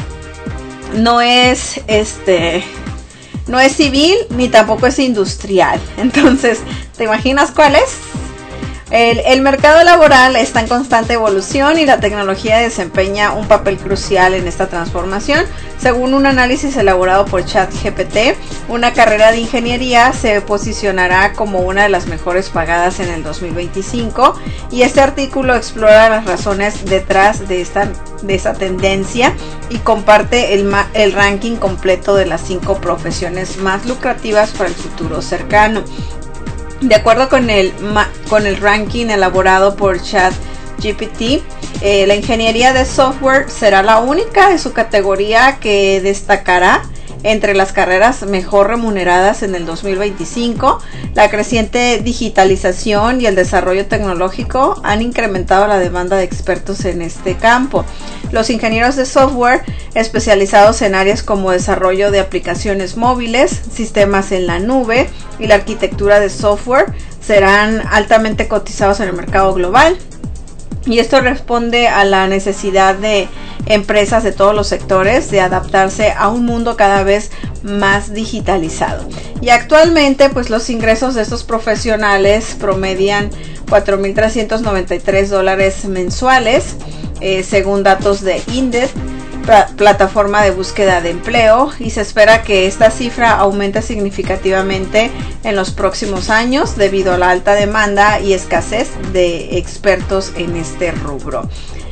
no es este no es civil ni tampoco es industrial. Entonces, ¿te imaginas cuál es? El, el mercado laboral está en constante evolución y la tecnología desempeña un papel crucial en esta transformación. Según un análisis elaborado por ChatGPT, una carrera de ingeniería se posicionará como una de las mejores pagadas en el dos mil veinticinco, y este artículo explora las razones detrás de esta, de esta tendencia y comparte el, el ranking completo de las cinco profesiones más lucrativas para el futuro cercano. De acuerdo con el, con el ranking elaborado por ChatGPT, eh, la ingeniería de software será la única de su categoría que destacará entre las carreras mejor remuneradas en el dos mil veinticinco. La creciente digitalización y el desarrollo tecnológico han incrementado la demanda de expertos en este campo. Los ingenieros de software especializados en áreas como desarrollo de aplicaciones móviles, sistemas en la nube y la arquitectura de software serán altamente cotizados en el mercado global. Y esto responde a la necesidad de empresas de todos los sectores de adaptarse a un mundo cada vez más digitalizado. Y actualmente, pues los ingresos de estos profesionales promedian cuatro mil trescientos noventa y tres dólares mensuales, eh, según datos de Indeed, plataforma de búsqueda de empleo, y se espera que esta cifra aumente significativamente en los próximos años debido a la alta demanda y escasez de expertos en este rubro.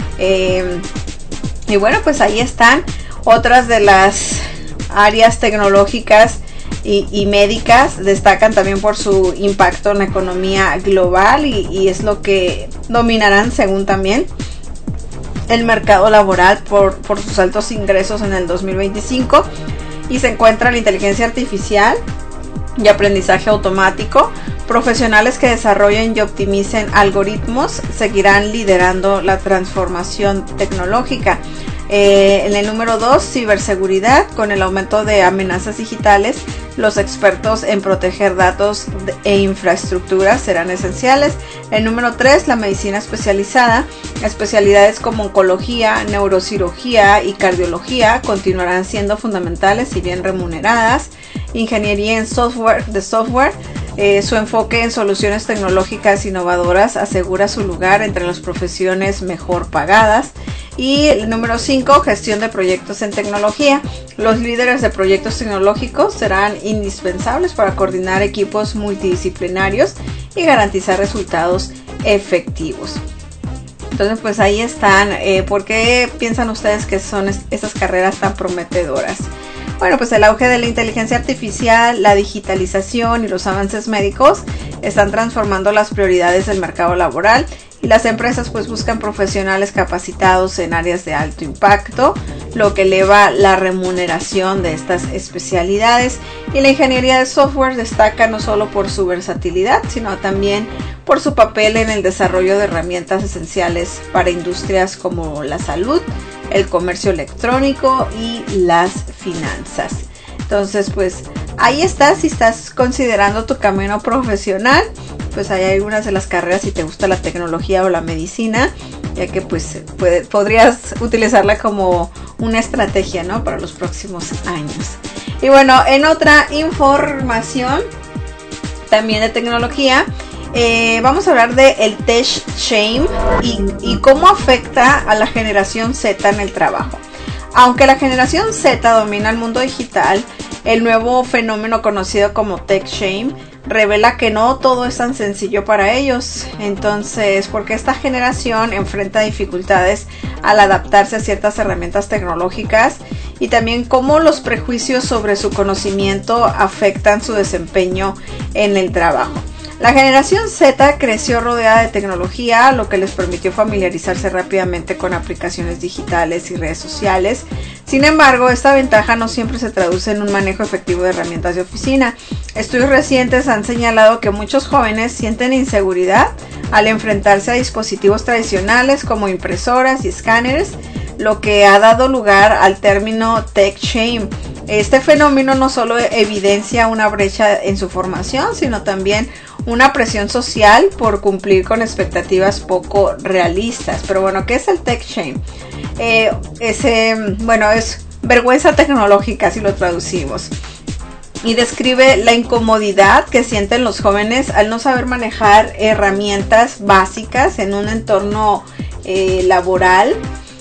Eh, y bueno, pues ahí están otras de las áreas tecnológicas y, y médicas. Destacan también por su impacto en la economía global y, y es lo que dominarán, según también el mercado laboral por, por sus altos ingresos en el dos mil veinticinco. Y se encuentra la inteligencia artificial y aprendizaje automático. Profesionales que desarrollen y optimicen algoritmos seguirán liderando la transformación tecnológica. Eh, en el número dos, ciberseguridad. Con el aumento de amenazas digitales, los expertos en proteger datos e infraestructuras serán esenciales. El número tres, la medicina especializada. Especialidades como oncología, neurocirugía y cardiología continuarán siendo fundamentales y bien remuneradas. Ingeniería en software de software. Eh, su enfoque en soluciones tecnológicas innovadoras asegura su lugar entre las profesiones mejor pagadas. Y el número cinco, gestión de proyectos en tecnología. Los líderes de proyectos tecnológicos serán indispensables para coordinar equipos multidisciplinarios y garantizar resultados efectivos. Entonces, pues ahí están. Eh, ¿Por qué piensan ustedes que son es- estas carreras tan prometedoras? Bueno, pues el auge de la inteligencia artificial, la digitalización y los avances médicos están transformando las prioridades del mercado laboral, y las empresas pues buscan profesionales capacitados en áreas de alto impacto, lo que eleva la remuneración de estas especialidades. Y la ingeniería de software destaca no solo por su versatilidad, sino también por su papel en el desarrollo de herramientas esenciales para industrias como la salud, el comercio electrónico y las finanzas. Entonces, pues ahí está. Si estás considerando tu camino profesional, pues hay algunas de las carreras si te gusta la tecnología o la medicina, ya que pues puede, podrías utilizarla como una estrategia, ¿no?, para los próximos años. Y bueno, en otra información también de tecnología, eh, vamos a hablar de el tech shame y, y cómo afecta a la generación Z en el trabajo. Aunque la generación Z domina el mundo digital, el nuevo fenómeno conocido como tech shame revela que no todo es tan sencillo para ellos. Entonces, porque esta generación enfrenta dificultades al adaptarse a ciertas herramientas tecnológicas y también cómo los prejuicios sobre su conocimiento afectan su desempeño en el trabajo. La generación Z creció rodeada de tecnología, lo que les permitió familiarizarse rápidamente con aplicaciones digitales y redes sociales. Sin embargo, esta ventaja no siempre se traduce en un manejo efectivo de herramientas de oficina. Estudios recientes han señalado que muchos jóvenes sienten inseguridad al enfrentarse a dispositivos tradicionales como impresoras y escáneres, lo que ha dado lugar al término tech shame. Este fenómeno no solo evidencia una brecha en su formación, sino también una presión social por cumplir con expectativas poco realistas. Pero bueno, ¿qué es el tech shame? Eh, ese, bueno, es vergüenza tecnológica si lo traducimos. Y describe la incomodidad que sienten los jóvenes al no saber manejar herramientas básicas en un entorno eh, laboral.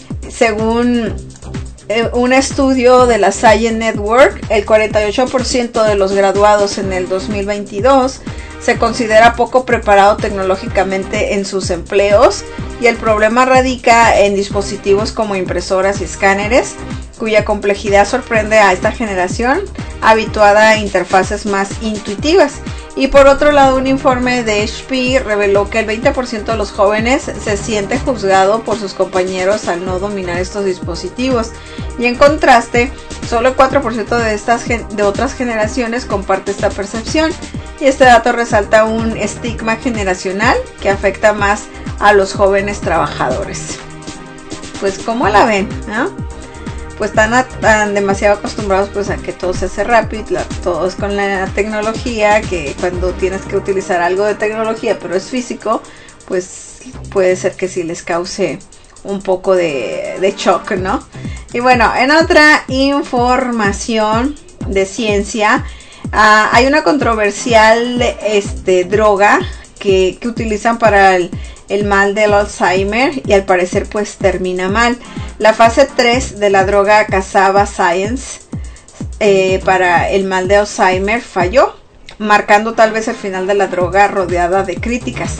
Según eh, un estudio de la Science Network, el cuarenta y ocho por ciento de los graduados en el dos mil veintidós se considera poco preparado tecnológicamente en sus empleos, y el problema radica en dispositivos como impresoras y escáneres, cuya complejidad sorprende a esta generación habituada a interfaces más intuitivas. Y por otro lado, un informe de H P reveló que el veinte por ciento de los jóvenes se siente juzgado por sus compañeros al no dominar estos dispositivos, y en contraste, solo el cuatro por ciento de, estas, de otras generaciones comparte esta percepción. Y este dato resalta un estigma generacional que afecta más a los jóvenes trabajadores. Pues, ¿cómo la ven? ¿No? Pues están, a, están demasiado acostumbrados pues a que todo se hace rápido, la, todo es con la tecnología, que cuando tienes que utilizar algo de tecnología pero es físico, pues puede ser que sí les cause un poco de, de shock, ¿no? Y bueno, en otra información de ciencia, Uh, hay una controversial este, droga que, que utilizan para el, el mal del Alzheimer, y al parecer pues termina mal. La fase tres de la droga Cassava Science eh, para el mal de Alzheimer falló, marcando tal vez el final de la droga rodeada de críticas.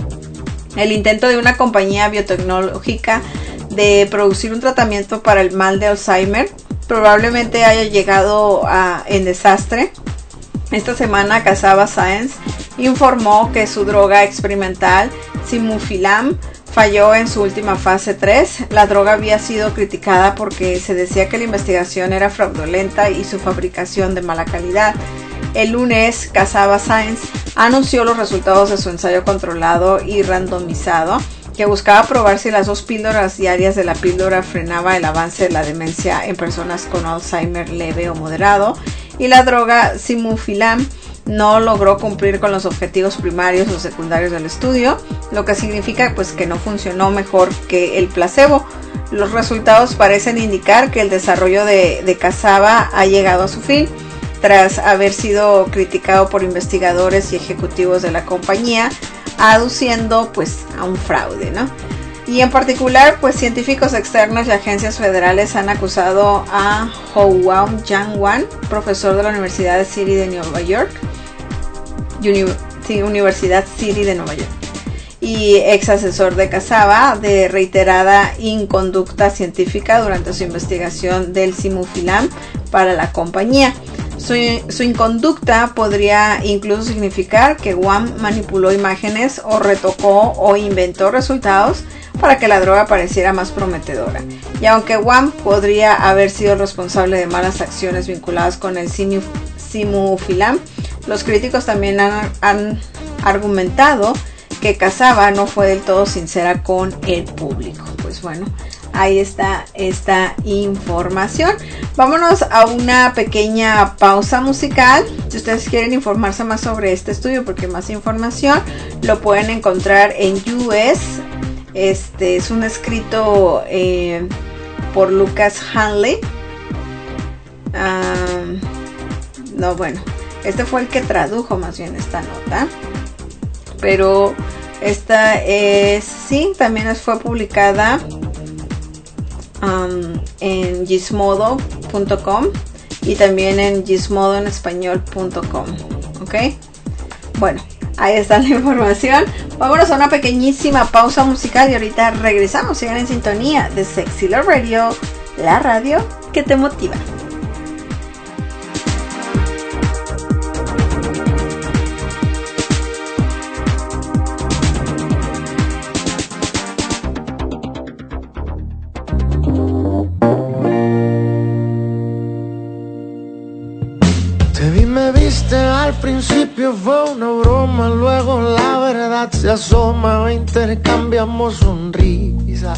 El intento de una compañía biotecnológica de producir un tratamiento para el mal de Alzheimer probablemente haya llegado a, en desastre. Esta semana Cassava Science informó que su droga experimental Simufilam falló en su última fase tres. La droga había sido criticada porque se decía que la investigación era fraudulenta y su fabricación de mala calidad. El lunes, Cassava Science anunció los resultados de su ensayo controlado y randomizado, que buscaba probar si las dos píldoras diarias de la píldora frenaba el avance de la demencia en personas con Alzheimer leve o moderado, y la droga Simufilam no logró cumplir con los objetivos primarios o secundarios del estudio, lo que significa pues que no funcionó mejor que el placebo. Los resultados parecen indicar que el desarrollo de, de Cassava ha llegado a su fin, tras haber sido criticado por investigadores y ejecutivos de la compañía, aduciendo pues a un fraude, ¿no? Y en particular, pues científicos externos y agencias federales han acusado a Houwang Jianwan, profesor de la Universidad City de Nueva York, Uni- sí, Universidad City de Nueva York, y ex asesor de Cassava, de reiterada inconducta científica durante su investigación del Simufilam para la compañía. Su, su inconducta podría incluso significar que Wang manipuló imágenes o retocó o inventó resultados para que la droga pareciera más prometedora. Y aunque Wang podría haber sido responsable de malas acciones vinculadas con el Simufilam, los críticos también han, han argumentado que Cassava no fue del todo sincera con el público. Pues bueno, ahí está esta información. Vámonos a una pequeña pausa musical. Si ustedes quieren informarse más sobre este estudio, porque más información lo pueden encontrar en U S. Este es un escrito eh, por Lucas Hanley. Um, no, bueno, este fue el que tradujo más bien esta nota. Pero esta es, sí, también fue publicada Um, en gizmodo punto com y también en gizmodo en español punto com. Ok, bueno, ahí está la información. Vámonos a una pequeñísima pausa musical y ahorita regresamos. Sigan en sintonía de Sexy Love Radio, la radio que te motiva. Te vi, me viste, al principio fue una broma, luego la verdad se asoma, intercambiamos sonrisas.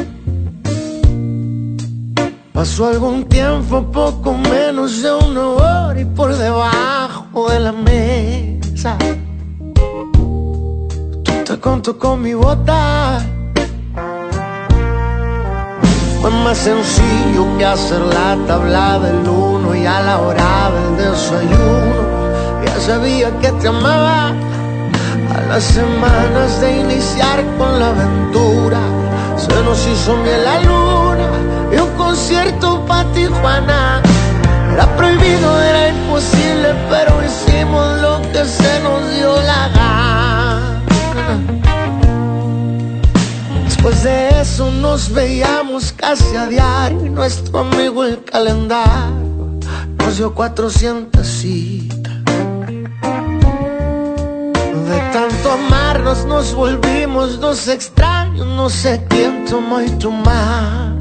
Pasó algún tiempo, poco menos de una hora, y por debajo de la mesa tú te contó con mi bota. Fue más sencillo que hacer la tabla del uno, y a la hora del desayuno ya sabía que te amaba. A las semanas de iniciar con la aventura se nos hizo miel la luna y un concierto pa' Tijuana. Era prohibido, era imposible, pero hicimos lo que se nos dio la gana. Después de eso nos veíamos casi a diario, y nuestro amigo el calendario nos dio cuatrocientas citas. De tanto amarnos nos volvimos dos extraños, no sé quién tomó y tomaba.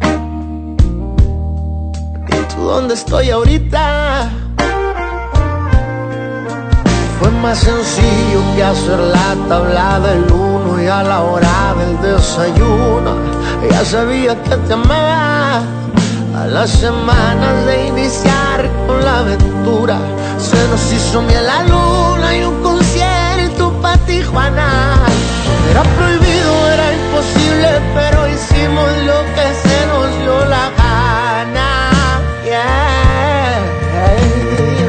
¿Y tú dónde estoy ahorita? Fue más sencillo que hacer la tabla del uno, y a la hora del desayuno ya sabía que te amaba. A las semanas de iniciar con la aventura se nos hizo miel la luna y un concierto pa' Tijuana. Era prohibido, era imposible, pero hicimos lo que se nos dio la gana. Yeah, yeah.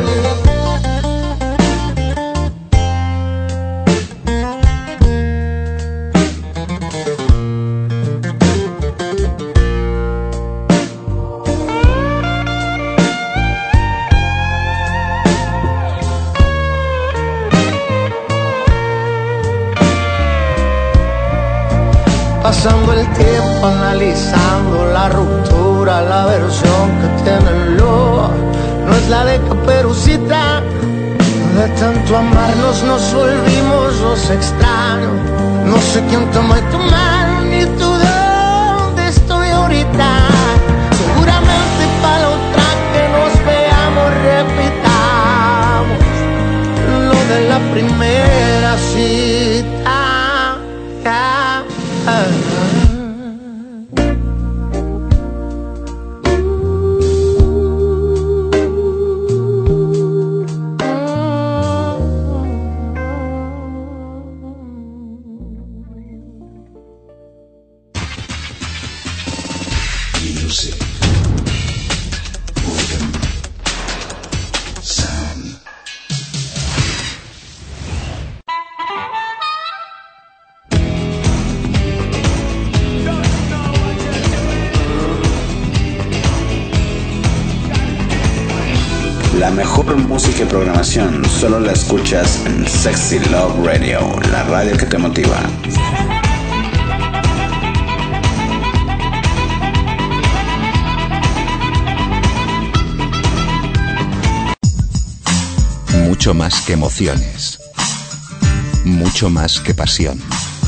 Pasando el tiempo analizando la ruptura, la versión que tiene el lobo no es la de Caperucita. De tanto amarnos nos volvimos dos extraños, no sé quién tomó y tu mano, ni tú dónde estoy ahorita. Seguramente para la otra que nos veamos repitamos lo de la primera cita. La mejor música y programación solo la escuchas en Sexy Love Radio, la radio que te motiva. Mucho más que emociones. Mucho más que pasión.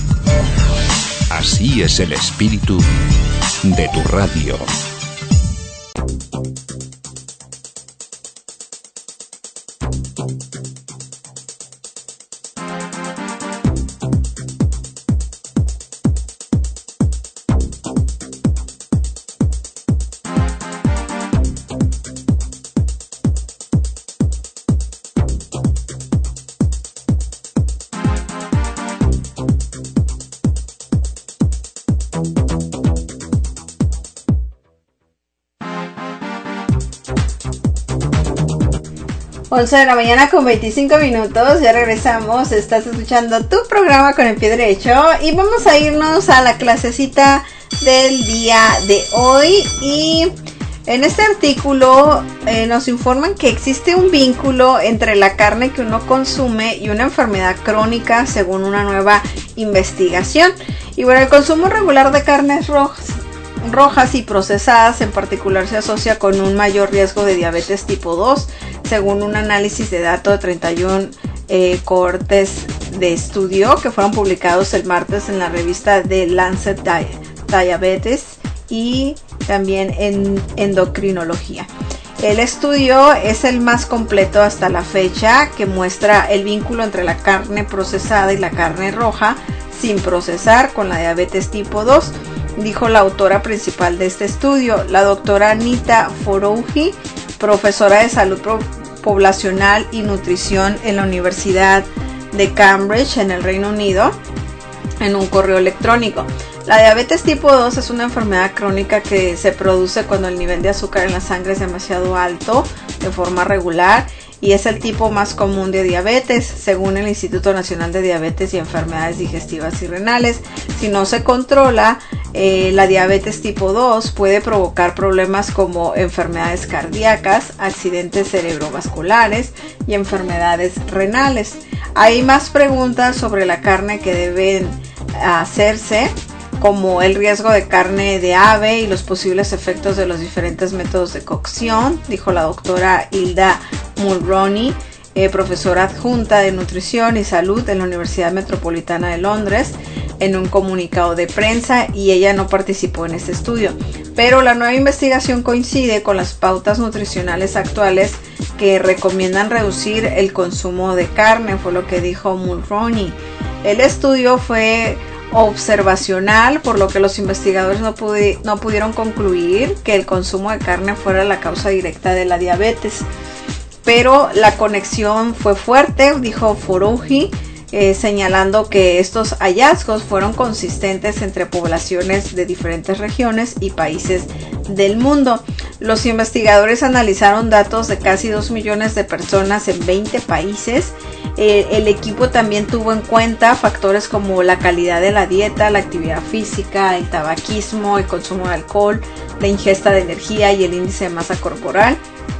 Así es el espíritu de tu radio. once de la mañana con veinticinco minutos, ya regresamos, estás escuchando tu programa con el pie derecho y vamos a irnos a la clasecita del día de hoy. Y en este artículo eh, nos informan que existe un vínculo entre la carne que uno consume y una enfermedad crónica según una nueva investigación. Y bueno, el consumo regular de carnes rojas rojas y procesadas en particular se asocia con un mayor riesgo de diabetes tipo dos, según un análisis de datos de treinta y uno eh, cohortes de estudio que fueron publicados el martes en la revista The Lancet Diabetes y también en endocrinología. El estudio es el más completo hasta la fecha, que muestra el vínculo entre la carne procesada y la carne roja sin procesar con la diabetes tipo dos, dijo la autora principal de este estudio, la doctora Anita Forouji, profesora de salud poblacional y nutrición en la Universidad de Cambridge en el Reino Unido, en un correo electrónico. La diabetes tipo dos es una enfermedad crónica que se produce cuando el nivel de azúcar en la sangre es demasiado alto de forma regular y es el tipo más común de diabetes, según el Instituto Nacional de Diabetes y Enfermedades Digestivas y Renales. Si no se controla, eh, la diabetes tipo dos puede provocar problemas como enfermedades cardíacas, accidentes cerebrovasculares y enfermedades renales. Hay más preguntas sobre la carne que deben hacerse, como el riesgo de carne de ave y los posibles efectos de los diferentes métodos de cocción, dijo la doctora Hilda Mulroney, eh, profesora adjunta de nutrición y salud en la Universidad Metropolitana de Londres, en un comunicado de prensa, y ella no participó en este estudio. Pero la nueva investigación coincide con las pautas nutricionales actuales que recomiendan reducir el consumo de carne, fue lo que dijo Mulroney. El estudio fue observacional, por lo que los investigadores no, pudi- no pudieron concluir que el consumo de carne fuera la causa directa de la diabetes, pero la conexión fue fuerte, dijo Forouji, eh, señalando que estos hallazgos fueron consistentes entre poblaciones de diferentes regiones y países del mundo. Los investigadores analizaron datos de casi dos millones de personas en veinte países. Eh, el equipo también tuvo en cuenta factores como la calidad de la dieta, la actividad física, el tabaquismo, el consumo de alcohol, la ingesta de energía y el índice de masa corporal,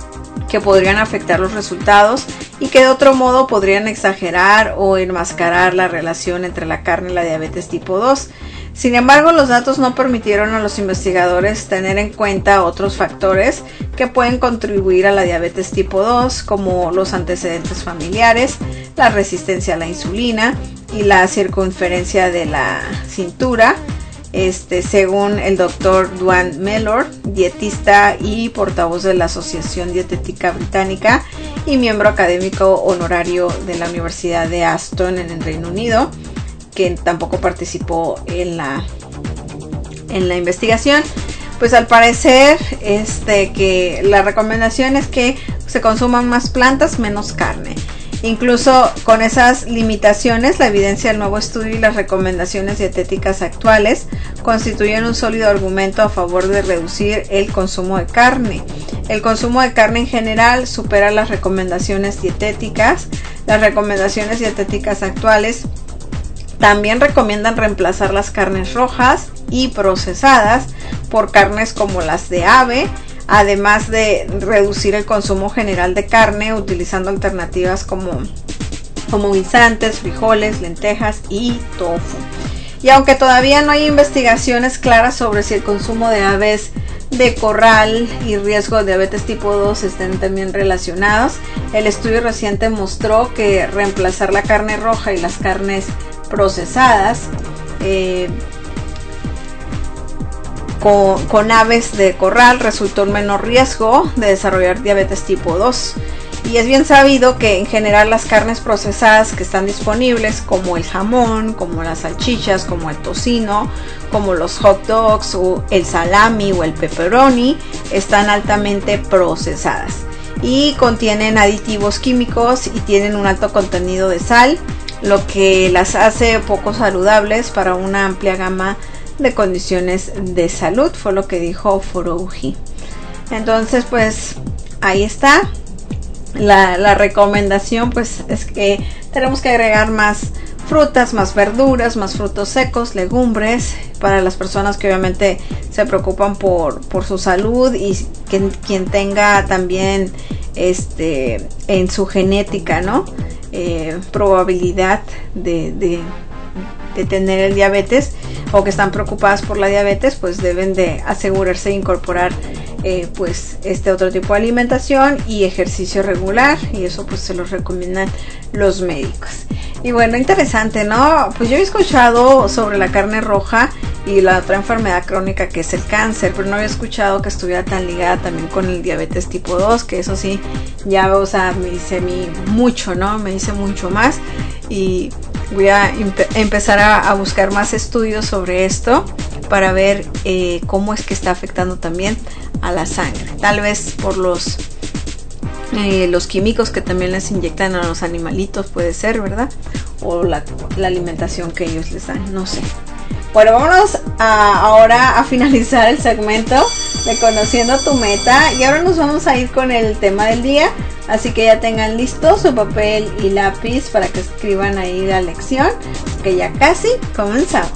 que podrían afectar los resultados y que de otro modo podrían exagerar o enmascarar la relación entre la carne y la diabetes tipo dos. Sin embargo, los datos no permitieron a los investigadores tener en cuenta otros factores que pueden contribuir a la diabetes tipo dos, como los antecedentes familiares, la resistencia a la insulina y la circunferencia de la cintura, este, según el doctor Duane Mellor, dietista y portavoz de la Asociación Dietética Británica y miembro académico honorario de la Universidad de Aston en el Reino Unido, que tampoco participó en la en la investigación. Pues al parecer este que la recomendación es que se consuman más plantas, menos carne. Incluso con esas limitaciones, la evidencia del nuevo estudio y las recomendaciones dietéticas actuales constituyen un sólido argumento a favor de reducir el consumo de carne. El consumo de carne en general supera las recomendaciones dietéticas. Las recomendaciones dietéticas actuales también recomiendan reemplazar las carnes rojas y procesadas por carnes como las de ave, además de reducir el consumo general de carne utilizando alternativas como, como guisantes, frijoles, lentejas y tofu. Y aunque todavía no hay investigaciones claras sobre si el consumo de aves de corral y riesgo de diabetes tipo dos estén también relacionados, el estudio reciente mostró que reemplazar la carne roja y las carnes procesadas eh, con, con aves de corral resultó en menor riesgo de desarrollar diabetes tipo dos. Y es bien sabido que en general las carnes procesadas que están disponibles, como el jamón, como las salchichas, como el tocino, como los hot dogs o el salami o el pepperoni, están altamente procesadas y contienen aditivos químicos y tienen un alto contenido de sal, lo que las hace poco saludables para una amplia gama de condiciones de salud, fue lo que dijo Forouji. Entonces, pues ahí está. La, la recomendación pues es que tenemos que agregar más frutas, más verduras, más frutos secos, legumbres, para las personas que obviamente se preocupan por, por su salud y que, quien tenga también este en su genética, ¿no? Eh, probabilidad de, de, de tener el diabetes, o que están preocupadas por la diabetes, pues deben de asegurarse de incorporar eh, pues este otro tipo de alimentación y ejercicio regular, y eso pues se los recomiendan los médicos. Y bueno, interesante, ¿no? Pues yo he escuchado sobre la carne roja y la otra enfermedad crónica que es el cáncer, pero no había escuchado que estuviera tan ligada también con el diabetes tipo dos, que eso sí, ya, o sea, me dice a mí mucho, ¿no? Me dice mucho más, y voy a empe- empezar a, a buscar más estudios sobre esto para ver eh, cómo es que está afectando también a la sangre. Tal vez por los eh, los químicos que también les inyectan a los animalitos, puede ser, ¿verdad? O la, la alimentación que ellos les dan, no sé. Bueno, vámonos a, ahora a finalizar el segmento de Conociendo tu Meta, y ahora nos vamos a ir con el tema del día, así que ya tengan listo su papel y lápiz para que escriban ahí la lección, que ya casi comenzamos.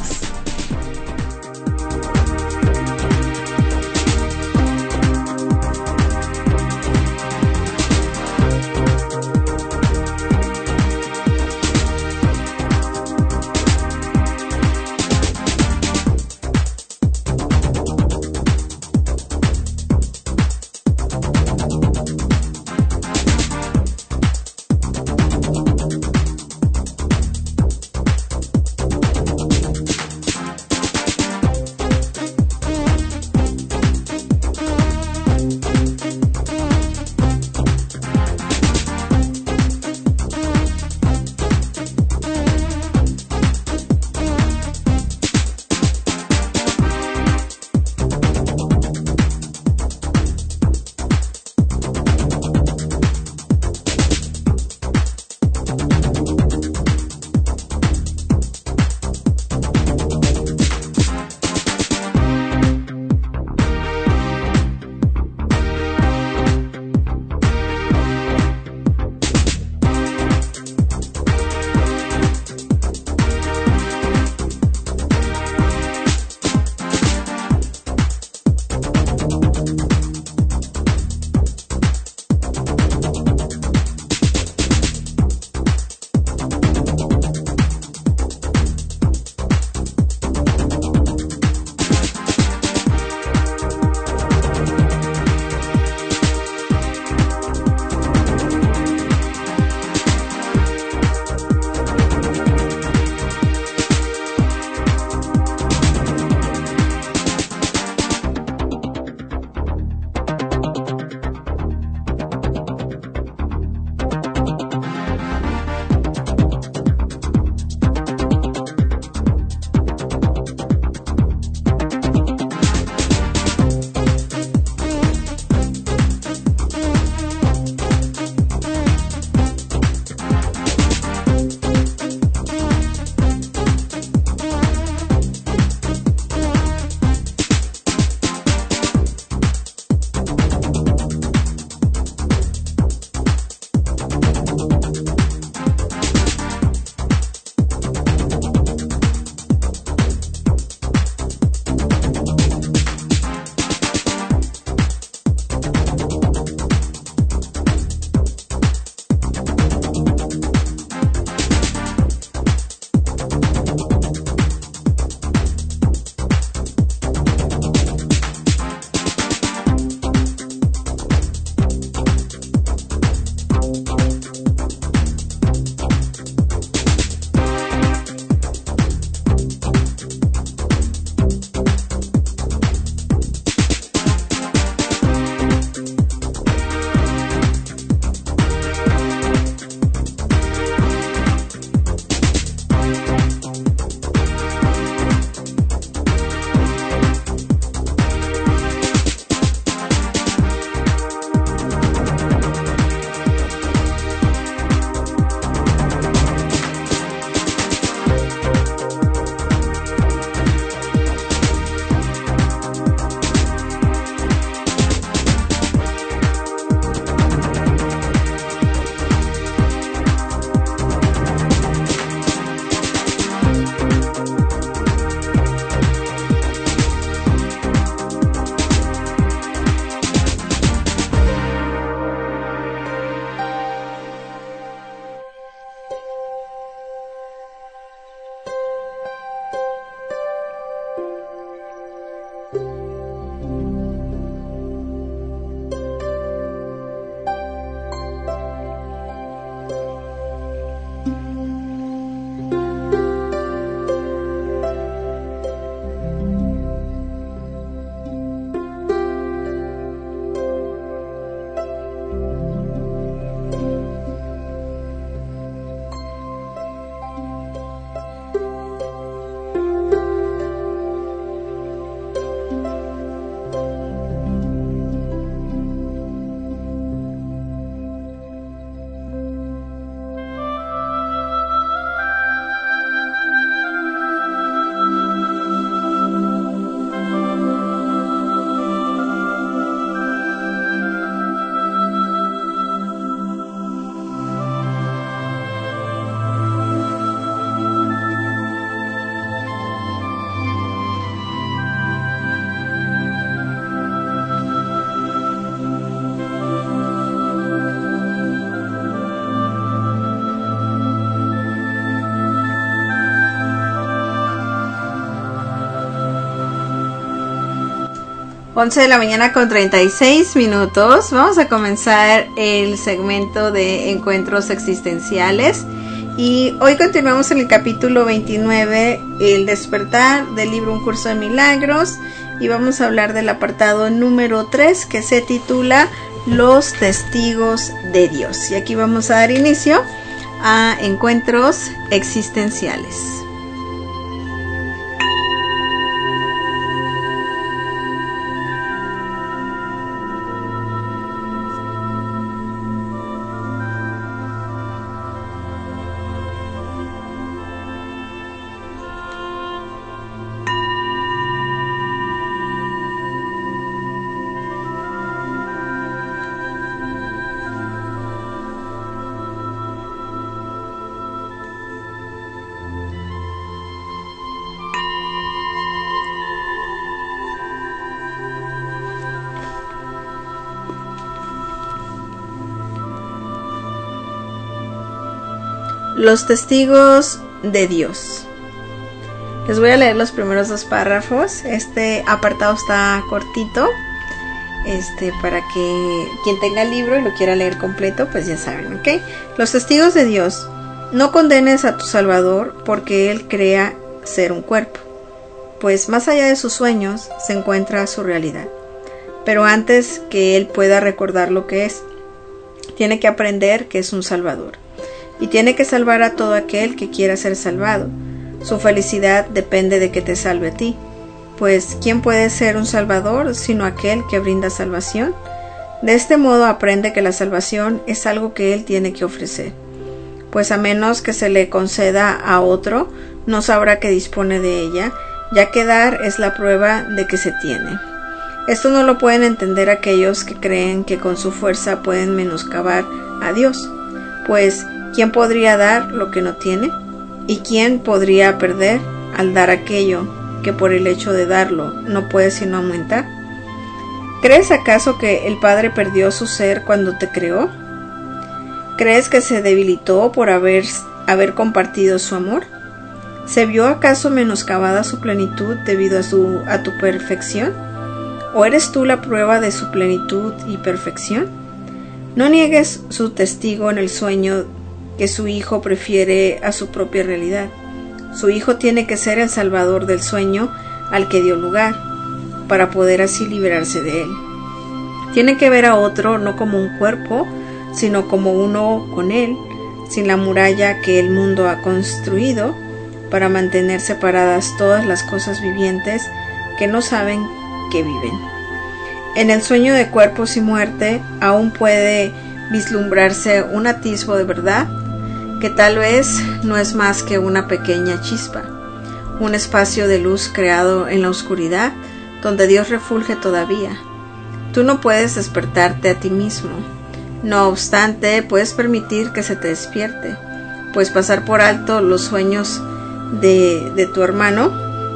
once de la mañana con treinta y seis minutos. Vamos a comenzar el segmento de encuentros existenciales. Y hoy continuamos en el capítulo veintinueve, el despertar del libro Un Curso de Milagros. Y vamos a hablar del apartado número tres, que se titula Los Testigos de Dios. Y aquí vamos a dar inicio a encuentros existenciales. Los testigos de Dios. Les voy a leer los primeros dos párrafos. Este apartado está cortito, este, para que quien tenga el libro y lo quiera leer completo, pues ya saben, ¿ok? Los testigos de Dios. No condenes a tu Salvador porque Él crea ser un cuerpo, pues más allá de sus sueños se encuentra su realidad. Pero antes que Él pueda recordar lo que es, tiene que aprender que es un Salvador. Y tiene que salvar a todo aquel que quiera ser salvado. Su felicidad depende de que te salve a ti. Pues, ¿quién puede ser un salvador sino aquel que brinda salvación? De este modo aprende que la salvación es algo que él tiene que ofrecer. Pues a menos que se le conceda a otro, no sabrá que dispone de ella, ya que dar es la prueba de que se tiene. Esto no lo pueden entender aquellos que creen que con su fuerza pueden menoscabar a Dios. Pues, ¿quién podría dar lo que no tiene? ¿Y quién podría perder al dar aquello que por el hecho de darlo no puede sino aumentar? ¿Crees acaso que el Padre perdió su ser cuando te creó? ¿Crees que se debilitó por haber, haber compartido su amor? ¿Se vio acaso menoscabada su plenitud debido a, su, a tu perfección? ¿O eres tú la prueba de su plenitud y perfección? No niegues su testigo en el sueño que su hijo prefiere a su propia realidad. Su hijo tiene que ser el salvador del sueño al que dio lugar, para poder así liberarse de él. Tiene que ver a otro no como un cuerpo, sino como uno con él, sin la muralla que el mundo ha construido para mantener separadas todas las cosas vivientes que no saben que viven. En el sueño de cuerpos y muerte aún puede vislumbrarse un atisbo de verdad, que tal vez no es más que una pequeña chispa, un espacio de luz creado en la oscuridad, donde Dios refulge todavía. Tú no puedes despertarte a ti mismo, no obstante, puedes permitir que se te despierte, pues pasar por alto los sueños de, de tu hermano,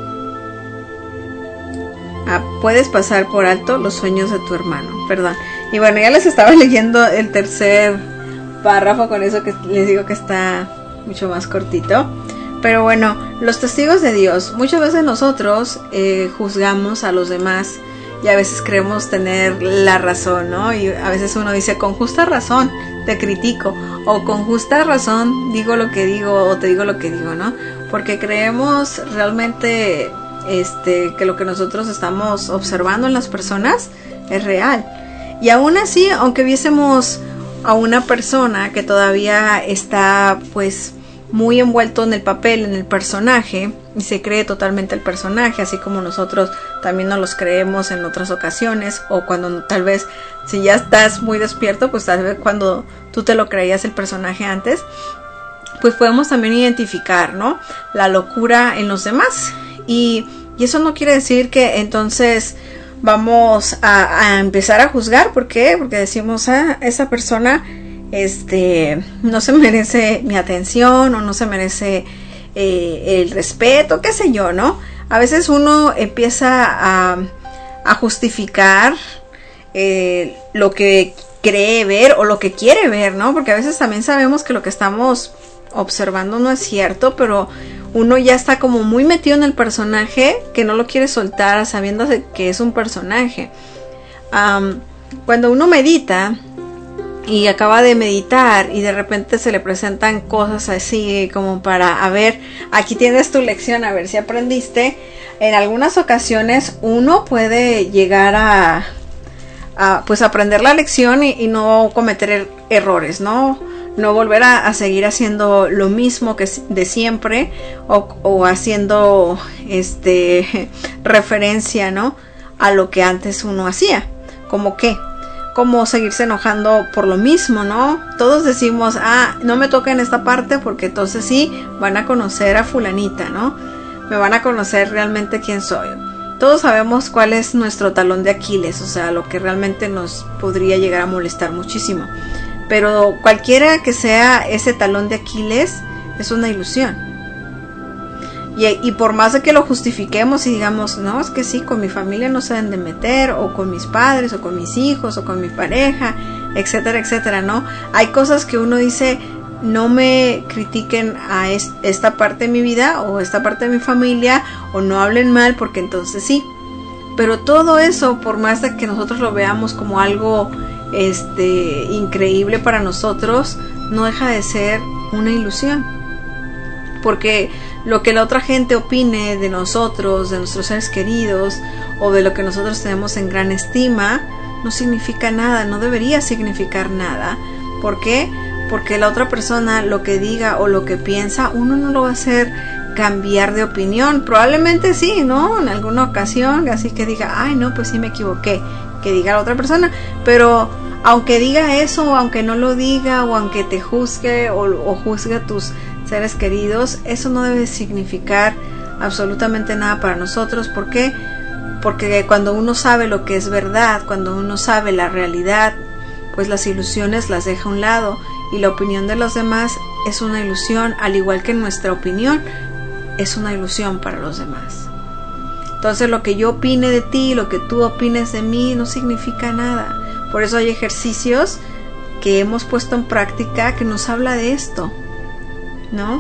ah, puedes pasar por alto los sueños de tu hermano, perdón. Y bueno, ya les estaba leyendo el tercer párrafo, con eso que les digo que está mucho más cortito. Pero bueno, los testigos de Dios. Muchas veces nosotros eh, juzgamos a los demás y a veces creemos tener la razón, ¿no? Y a veces uno dice, con justa razón te critico, o con justa razón digo lo que digo, o te digo lo que digo, ¿no? Porque creemos realmente este, que lo que nosotros estamos observando en las personas es real. Y aún así, aunque viésemos a una persona que todavía está pues muy envuelto en el papel, en el personaje, y se cree totalmente el personaje, así como nosotros también nos los creemos en otras ocasiones, o cuando tal vez si ya estás muy despierto, pues tal vez cuando tú te lo creías el personaje antes, pues podemos también identificar, ¿no?, la locura en los demás. Y, y eso no quiere decir que entonces vamos a, a empezar a juzgar. ¿Por qué? Porque decimos, ah, esa persona este no se merece mi atención, o no se merece eh, el respeto, qué sé yo, ¿no? A veces uno empieza a, a justificar eh, lo que cree ver o lo que quiere ver, ¿no? Porque a veces también sabemos que lo que estamos observando no es cierto, pero uno ya está como muy metido en el personaje, que no lo quiere soltar sabiendo que es un personaje. Um, cuando uno medita y acaba de meditar y de repente se le presentan cosas así como para, a ver, aquí tienes tu lección, a ver si aprendiste. En algunas ocasiones uno puede llegar a, a pues aprender la lección y, y no cometer er- errores, ¿no? No volver a, a seguir haciendo lo mismo que de siempre o, o haciendo este referencia, ¿no? A lo que antes uno hacía. ¿Cómo qué? Como seguirse enojando por lo mismo, ¿no? Todos decimos, ah, no me toca en esta parte porque entonces sí van a conocer a fulanita, ¿no? Me van a conocer realmente quién soy. Todos sabemos cuál es nuestro talón de Aquiles, o sea, lo que realmente nos podría llegar a molestar muchísimo. Pero cualquiera que sea ese talón de Aquiles es una ilusión. Y, y por más de que lo justifiquemos y digamos, no, es que sí, con mi familia no se deben de meter, o con mis padres, o con mis hijos, o con mi pareja, etcétera, etcétera, ¿no? Hay cosas que uno dice, no me critiquen a es, esta parte de mi vida, o esta parte de mi familia, o no hablen mal, porque entonces sí. Pero todo eso, por más de que nosotros lo veamos como algo este increíble para nosotros, no deja de ser una ilusión. Porque lo que la otra gente opine de nosotros, de nuestros seres queridos, o de lo que nosotros tenemos en gran estima, no significa nada, no debería significar nada. ¿Por qué? Porque la otra persona lo que diga o lo que piensa, uno no lo va a hacer cambiar de opinión. Probablemente sí, ¿no? En alguna ocasión, así que diga, ay no, pues sí me equivoqué, que diga la otra persona. Pero aunque diga eso, o aunque no lo diga, o aunque te juzgue o, o juzgue a tus seres queridos, eso no debe significar absolutamente nada para nosotros. ¿Por qué? Porque cuando uno sabe lo que es verdad, cuando uno sabe la realidad, pues las ilusiones las deja a un lado, y la opinión de los demás es una ilusión, al igual que nuestra opinión es una ilusión para los demás. Entonces lo que yo opine de ti, lo que tú opines de mí, no significa nada. Por eso hay ejercicios que hemos puesto en práctica que nos habla de esto, ¿no?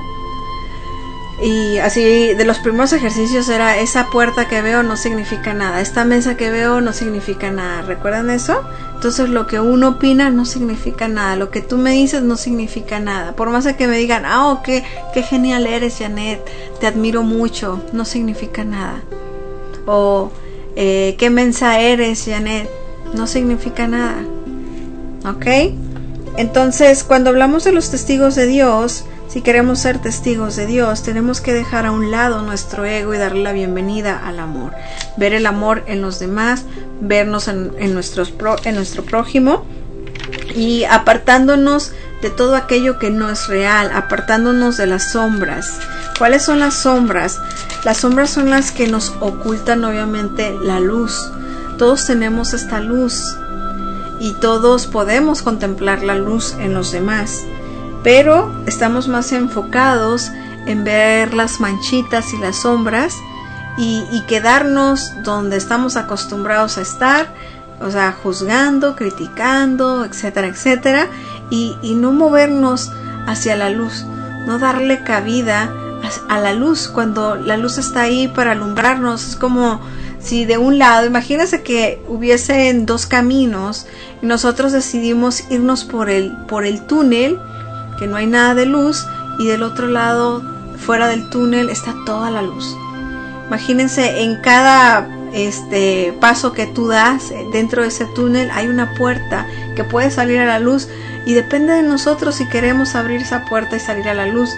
Y así, de los primeros ejercicios era, esa puerta que veo no significa nada, esta mesa que veo no significa nada. ¿Recuerdan eso? Entonces lo que uno opina no significa nada, lo que tú me dices no significa nada. Por más de que me digan, ah, oh, qué, qué genial eres, Janet, te admiro mucho, no significa nada. O eh, qué mensa eres, Janet, no significa nada. ¿Ok? Entonces, cuando hablamos de los testigos de Dios, si queremos ser testigos de Dios, tenemos que dejar a un lado nuestro ego y darle la bienvenida al amor. Ver el amor en los demás, vernos en, en, nuestros pro, en nuestro prójimo, y apartándonos de todo aquello que no es real, apartándonos de las sombras. ¿Cuáles son las sombras? Las sombras son las que nos ocultan obviamente la luz. Todos tenemos esta luz y todos podemos contemplar la luz en los demás, pero estamos más enfocados en ver las manchitas y las sombras y, y quedarnos donde estamos acostumbrados a estar, o sea, juzgando, criticando, etcétera, etcétera, y, y no movernos hacia la luz, no darle cabida a, a la luz cuando la luz está ahí para alumbrarnos. Es como si de un lado, imagínense que hubiesen dos caminos y nosotros decidimos irnos por el, por el túnel, que no hay nada de luz, y del otro lado, fuera del túnel, está toda la luz. Imagínense, en cada este paso que tú das dentro de ese túnel hay una puerta que puede salir a la luz, y depende de nosotros si queremos abrir esa puerta y salir a la luz.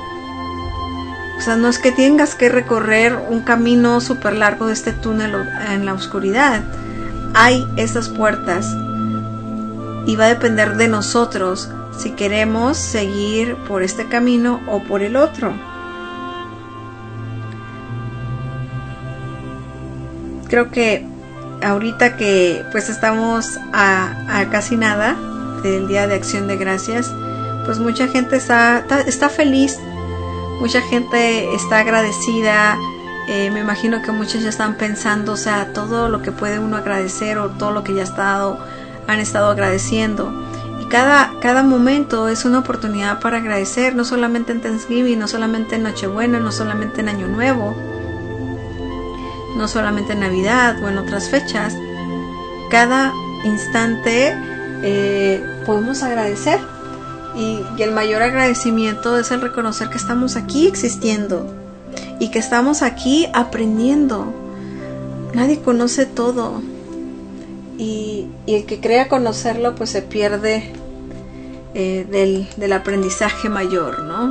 O sea, no es que tengas que recorrer un camino súper largo de este túnel en la oscuridad. Hay esas puertas y va a depender de nosotros si queremos seguir por este camino o por el otro. Creo que ahorita que pues estamos a, a casi nada del Día de Acción de Gracias, pues mucha gente está, está, está feliz, mucha gente está agradecida. Eh, me imagino que muchos ya están pensando, o sea, todo lo que puede uno agradecer o todo lo que ya ha estado, han estado agradeciendo. Y cada, cada momento es una oportunidad para agradecer, no solamente en Thanksgiving, no solamente en Nochebuena, no solamente en Año Nuevo, no solamente en Navidad o en otras fechas. Cada instante eh, podemos agradecer, y, y el mayor agradecimiento es el reconocer que estamos aquí existiendo y que estamos aquí aprendiendo. Nadie conoce todo, y, y el que crea conocerlo pues se pierde eh, del, del aprendizaje mayor, ¿no?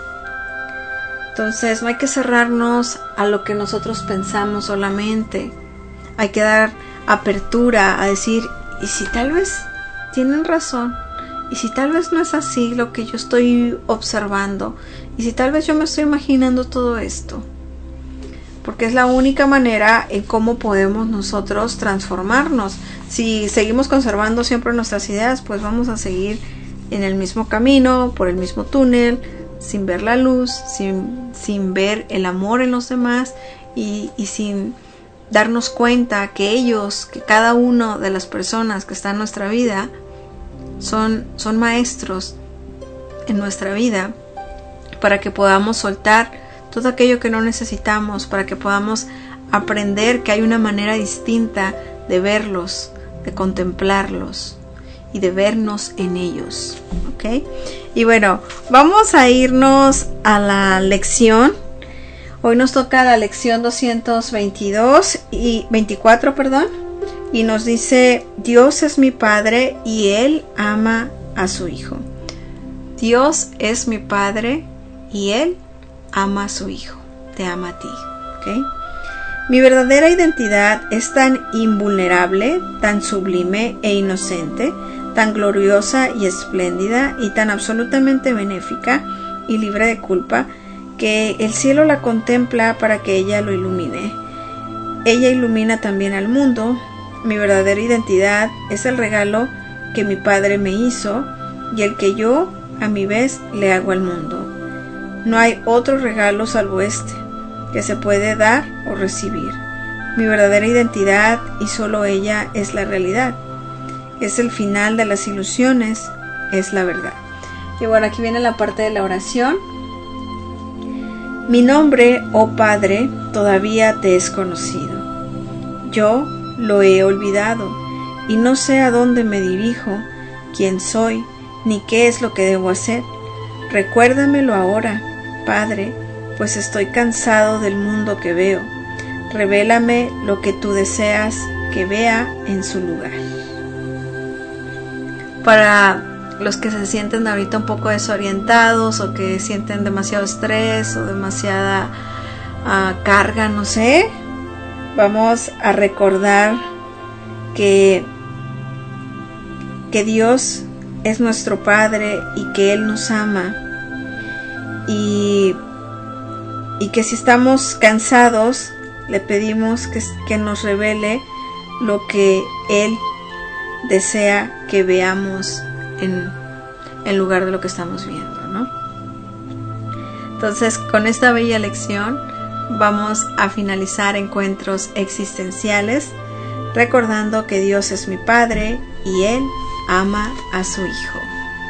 Entonces no hay que cerrarnos a lo que nosotros pensamos solamente. Hay que dar apertura a decir, y si tal vez tienen razón, y si tal vez no es así lo que yo estoy observando, y si tal vez yo me estoy imaginando todo esto, porque es la única manera en cómo podemos nosotros transformarnos. Si seguimos conservando siempre nuestras ideas, pues vamos a seguir en el mismo camino, por el mismo túnel, sin ver la luz, sin, sin ver el amor en los demás, y, y sin darnos cuenta que ellos, que cada una de las personas que están en nuestra vida son, son maestros en nuestra vida, para que podamos soltar todo aquello que no necesitamos, para que podamos aprender que hay una manera distinta de verlos, de contemplarlos y de vernos en ellos, ¿ok? Y bueno, vamos a irnos a la lección. Hoy nos toca la lección doscientos veintidós y veinticuatro, perdón, y nos dice: Dios es mi Padre y Él ama a su Hijo. Dios es mi Padre y Él ama a su Hijo. Te ama a ti, ¿ok? Mi verdadera identidad es tan invulnerable, tan sublime e inocente, tan gloriosa y espléndida, y tan absolutamente benéfica y libre de culpa, que el cielo la contempla para que ella lo ilumine. Ella ilumina también al mundo. Mi verdadera identidad es el regalo que mi Padre me hizo y el que yo, a mi vez, le hago al mundo. No hay otro regalo salvo este, que se puede dar o recibir. Mi verdadera identidad, y solo ella, es la realidad. Es el final de las ilusiones, es la verdad. Y bueno, aquí viene la parte de la oración. Mi nombre, oh Padre, todavía te es conocido. Yo lo he olvidado y no sé a dónde me dirijo, quién soy, ni qué es lo que debo hacer. Recuérdamelo ahora, Padre, pues estoy cansado del mundo que veo. Revélame lo que tú deseas que vea en su lugar. Para los que se sienten ahorita un poco desorientados, o que sienten demasiado estrés o demasiada uh, carga, no sé, vamos a recordar que, que Dios es nuestro Padre y que Él nos ama, y, y que si estamos cansados le pedimos que, que nos revele lo que Él desea que veamos en, en lugar de lo que estamos viendo, ¿no? Entonces, con esta bella lección vamos a finalizar Encuentros Existenciales, recordando que Dios es mi Padre y Él ama a su Hijo.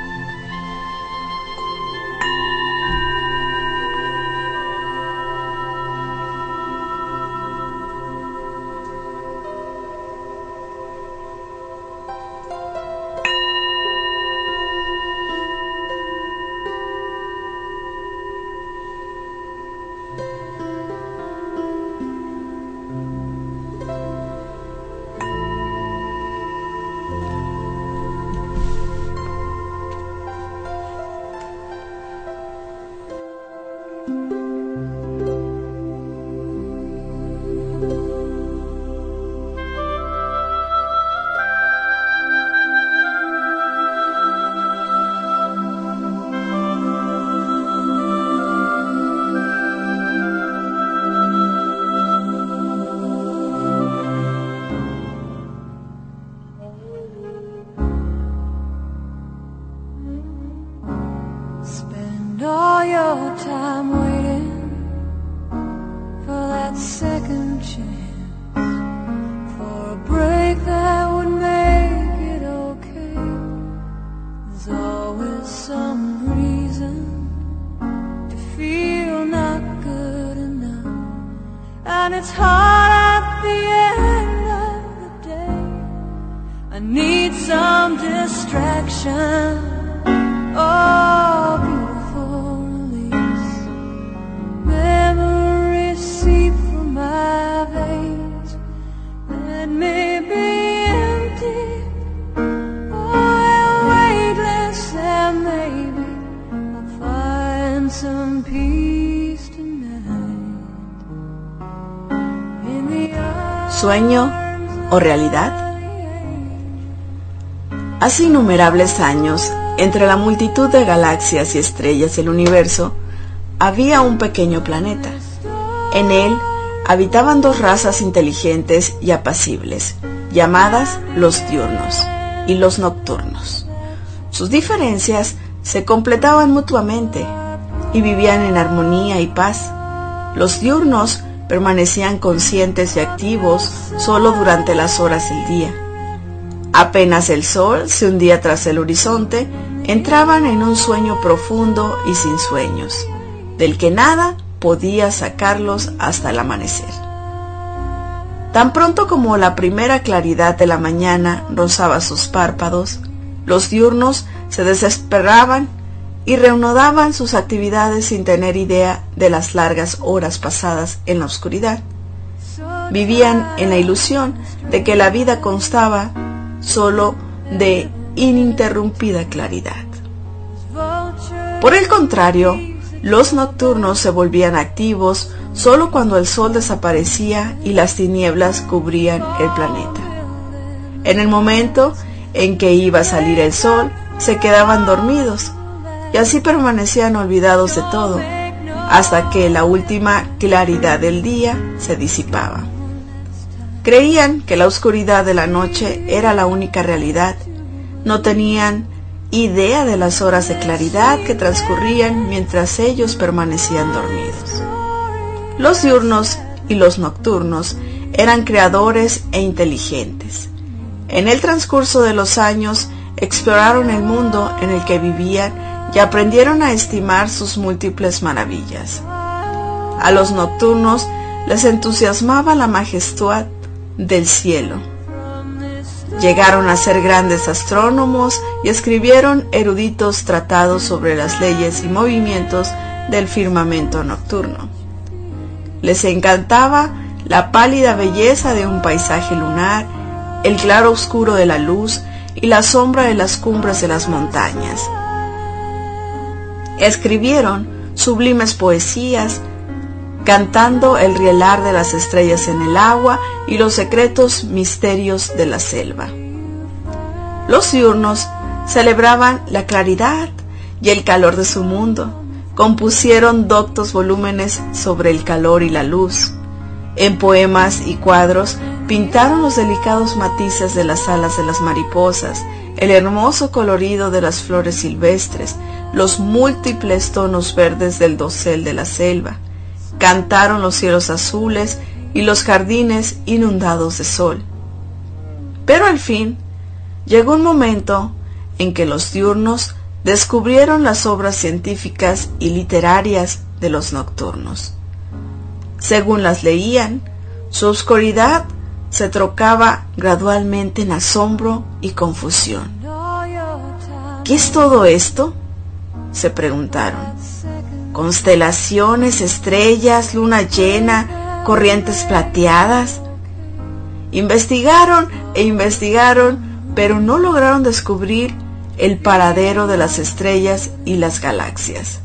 all your time waiting for that second chance, for a break that would make it okay. and it's hard at the end of the day. I need some distraction. Oh, beautiful release. Memories seep from my veins. Let me be empty. Oh, weightless, and maybe I'll find some peace tonight. In the ¿Sueño o realidad? Hace innumerables años, entre la multitud de galaxias y estrellas del universo, había un pequeño planeta. En él habitaban dos razas inteligentes y apacibles, llamadas los diurnos y los nocturnos. Sus diferencias se completaban mutuamente y vivían en armonía y paz. Los diurnos permanecían conscientes y activos solo durante las horas del día. Apenas el sol se hundía tras el horizonte, entraban en un sueño profundo y sin sueños, del que nada podía sacarlos hasta el amanecer. Tan pronto como la primera claridad de la mañana rozaba sus párpados, los diurnos se desesperaban y reanudaban sus actividades sin tener idea de las largas horas pasadas en la oscuridad. Vivían en la ilusión de que la vida constaba solo de ininterrumpida claridad. Por el contrario, los nocturnos se volvían activos solo cuando el sol desaparecía y las tinieblas cubrían el planeta. En el momento en que iba a salir el sol, se quedaban dormidos y así permanecían olvidados de todo, hasta que la última claridad del día se disipaba. Creían que la oscuridad de la noche era la única realidad. No tenían idea de las horas de claridad que transcurrían mientras ellos permanecían dormidos. Los diurnos y los nocturnos eran creadores e inteligentes. En el transcurso de los años exploraron el mundo en el que vivían y aprendieron a estimar sus múltiples maravillas. A los nocturnos les entusiasmaba la majestad del cielo. Llegaron a ser grandes astrónomos y escribieron eruditos tratados sobre las leyes y movimientos del firmamento nocturno. Les encantaba la pálida belleza de un paisaje lunar, el claro oscuro de la luz y la sombra de las cumbres de las montañas. Escribieron sublimes poesías, cantando el rielar de las estrellas en el agua y los secretos misterios de la selva. Los diurnos celebraban la claridad y el calor de su mundo. Compusieron doctos volúmenes sobre el calor y la luz. En poemas y cuadros pintaron los delicados matices de las alas de las mariposas, el hermoso colorido de las flores silvestres, los múltiples tonos verdes del dosel de la selva. Cantaron los cielos azules y los jardines inundados de sol. Pero al fin llegó un momento en que los diurnos descubrieron las obras científicas y literarias de los nocturnos. Según las leían, su oscuridad se trocaba gradualmente en asombro y confusión. ¿Qué es todo esto?, se preguntaron. Constelaciones, estrellas, luna llena, corrientes plateadas. Investigaron e investigaron, pero no lograron descubrir el paradero de las estrellas y las galaxias.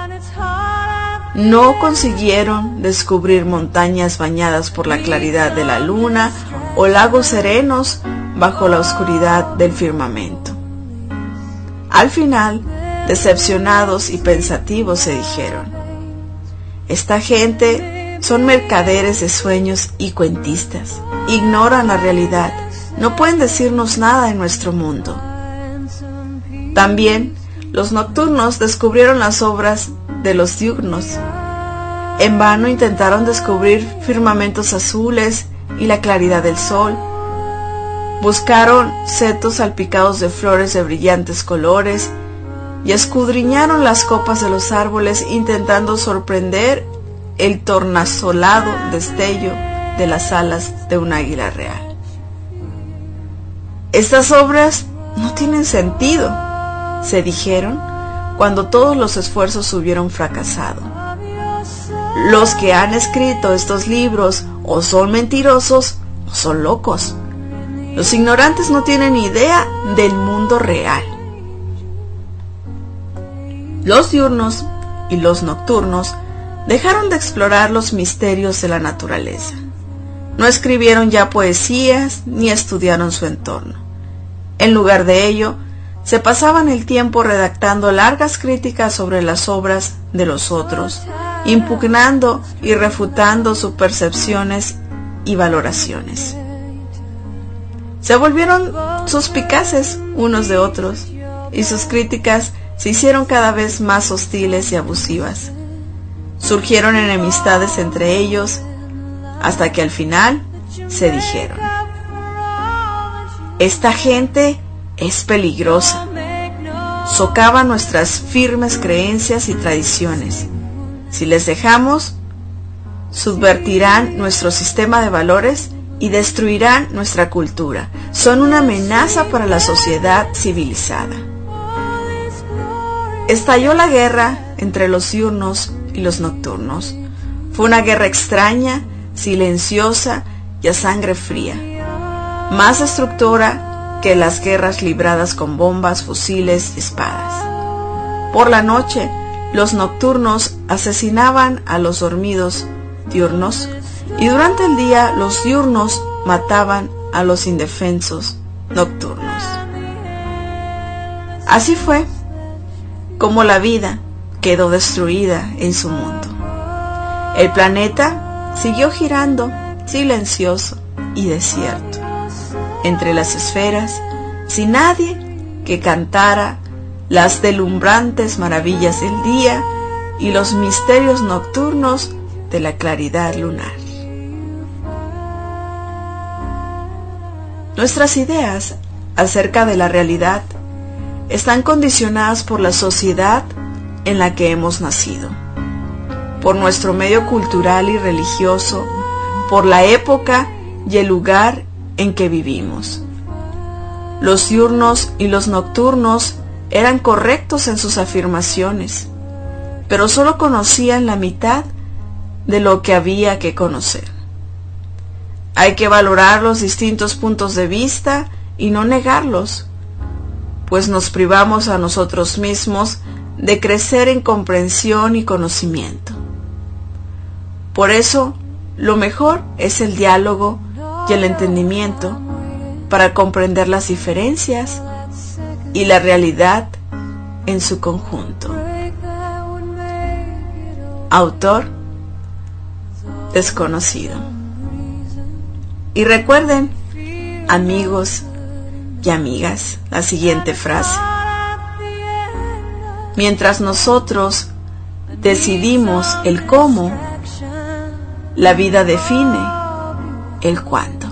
No consiguieron descubrir montañas bañadas por la claridad de la luna o lagos serenos bajo la oscuridad del firmamento. Al final, decepcionados y pensativos, se dijeron: esta gente son mercaderes de sueños y cuentistas. Ignoran la realidad. No pueden decirnos nada de nuestro mundo. También los nocturnos descubrieron las obras de los diurnos. En vano intentaron descubrir firmamentos azules y la claridad del sol. Buscaron setos salpicados de flores de brillantes colores y escudriñaron las copas de los árboles intentando sorprender el tornasolado destello de las alas de un águila real. Estas obras no tienen sentido, se dijeron cuando todos los esfuerzos hubieron fracasado. Los que han escrito estos libros o son mentirosos o son locos. Los ignorantes no tienen idea del mundo real. Los diurnos y los nocturnos dejaron de explorar los misterios de la naturaleza. No escribieron ya poesías ni estudiaron su entorno. En lugar de ello, se pasaban el tiempo redactando largas críticas sobre las obras de los otros, impugnando y refutando sus percepciones y valoraciones. Se volvieron suspicaces unos de otros, y sus críticas se hicieron cada vez más hostiles y abusivas. Surgieron enemistades entre ellos, hasta que al final se dijeron: esta gente es peligrosa, socava nuestras firmes creencias y tradiciones. Si les dejamos, subvertirán nuestro sistema de valores y destruirán nuestra cultura. Son una amenaza para la sociedad civilizada. Estalló la guerra entre los diurnos y los nocturnos. Fue una guerra extraña, silenciosa y a sangre fría, más destructora que las guerras libradas con bombas, fusiles y espadas. Por la noche, los nocturnos asesinaban a los dormidos diurnos, y durante el día los diurnos mataban a los indefensos nocturnos. Así fue como la vida quedó destruida en su mundo. El planeta siguió girando silencioso y desierto entre las esferas, sin nadie que cantara las deslumbrantes maravillas del día y los misterios nocturnos de la claridad lunar. Nuestras ideas acerca de la realidad están condicionadas por la sociedad en la que hemos nacido, por nuestro medio cultural y religioso, por la época y el lugar en que vivimos. Los diurnos y los nocturnos eran correctos en sus afirmaciones, pero solo conocían la mitad de lo que había que conocer. Hay que valorar los distintos puntos de vista y no negarlos, pues nos privamos a nosotros mismos de crecer en comprensión y conocimiento. Por eso, lo mejor es el diálogo y el entendimiento para comprender las diferencias y la realidad en su conjunto. Autor desconocido. Y recuerden, amigos y amigas, la siguiente frase: mientras nosotros decidimos el cómo, la vida define el cuándo.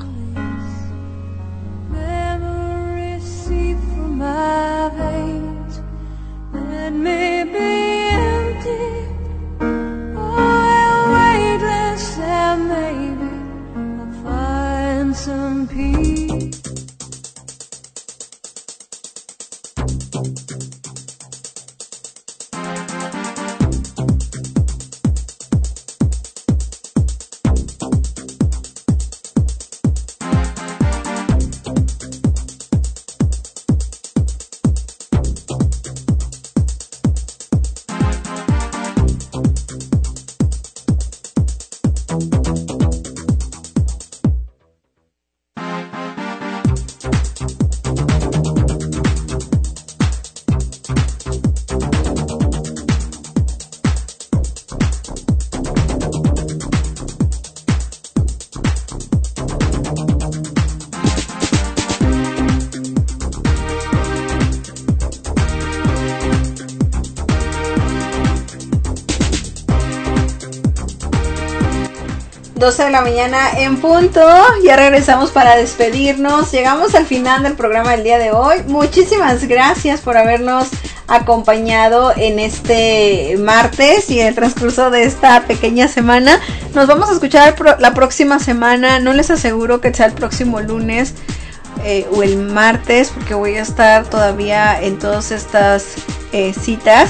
doce de la mañana en punto, ya regresamos para despedirnos. Llegamos al final del programa del día de hoy. Muchísimas gracias por habernos acompañado en este martes y en el transcurso de esta pequeña semana. Nos vamos a escuchar pro- la próxima semana. No les aseguro que sea el próximo lunes eh, o el martes, porque voy a estar todavía en todas estas eh, citas.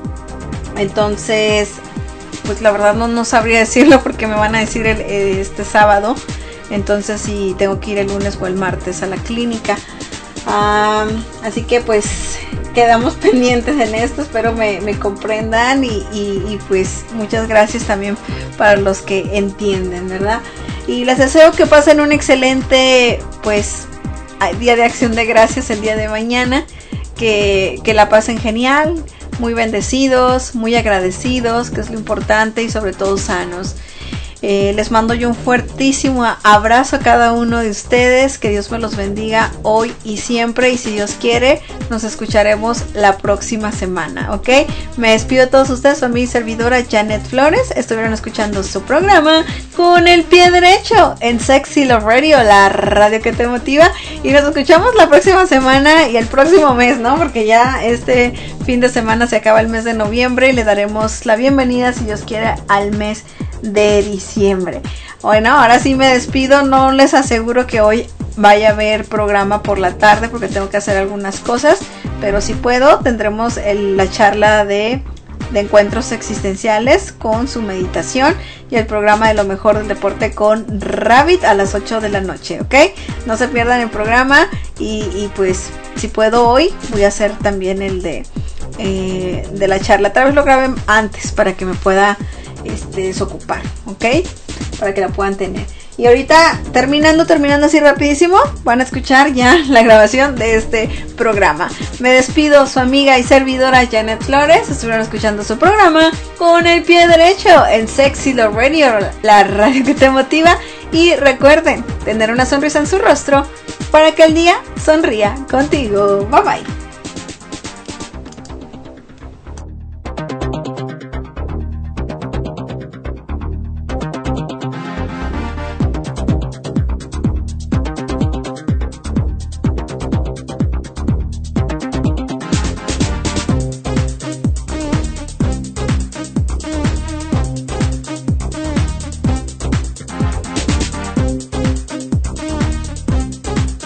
Entonces, pues la verdad no, no sabría decirlo porque me van a decir el, este sábado. Entonces si tengo que ir el lunes o el martes a la clínica. Um, así que pues quedamos pendientes en esto. Espero me, me comprendan y, y, y pues muchas gracias también para los que entienden, ¿verdad? Y les deseo que pasen un excelente pues día de acción de gracias el día de mañana. Que, que la pasen genial, muy bendecidos, muy agradecidos, que es lo importante, y sobre todo sanos. Eh, les mando yo un fuertísimo abrazo a cada uno de ustedes. Que Dios me los bendiga hoy y siempre. Y si Dios quiere, nos escucharemos la próxima semana, ¿ok? Me despido de todos ustedes. Soy mi servidora Janet Flores. Estuvieron escuchando su programa Con el Pie Derecho en Sexy Love Radio, la radio que te motiva. Y nos escuchamos la próxima semana y el próximo mes, ¿no? Porque ya este fin de semana se acaba el mes de noviembre. Y le daremos la bienvenida, si Dios quiere, al mes de diciembre. Bueno, ahora sí me despido. No les aseguro que hoy vaya a haber programa por la tarde porque tengo que hacer algunas cosas, pero si puedo tendremos el, la charla de, de encuentros existenciales con su meditación y el programa de lo mejor del deporte con Rabbit a las ocho de la noche, ¿ok? No se pierdan el programa y, y pues si puedo hoy voy a hacer también el de eh, de la charla. Tal vez lo graben antes para que me pueda este, desocupar, ¿ok? Para que la puedan tener. Y ahorita, terminando, terminando así rapidísimo, van a escuchar ya la grabación de este programa. Me despido, su amiga y servidora Janet Flores. Estuvieron escuchando su programa Con el Pie Derecho en Sexy Love Radio, la radio que te motiva. Y recuerden, tener una sonrisa en su rostro para que el día sonría contigo. Bye bye.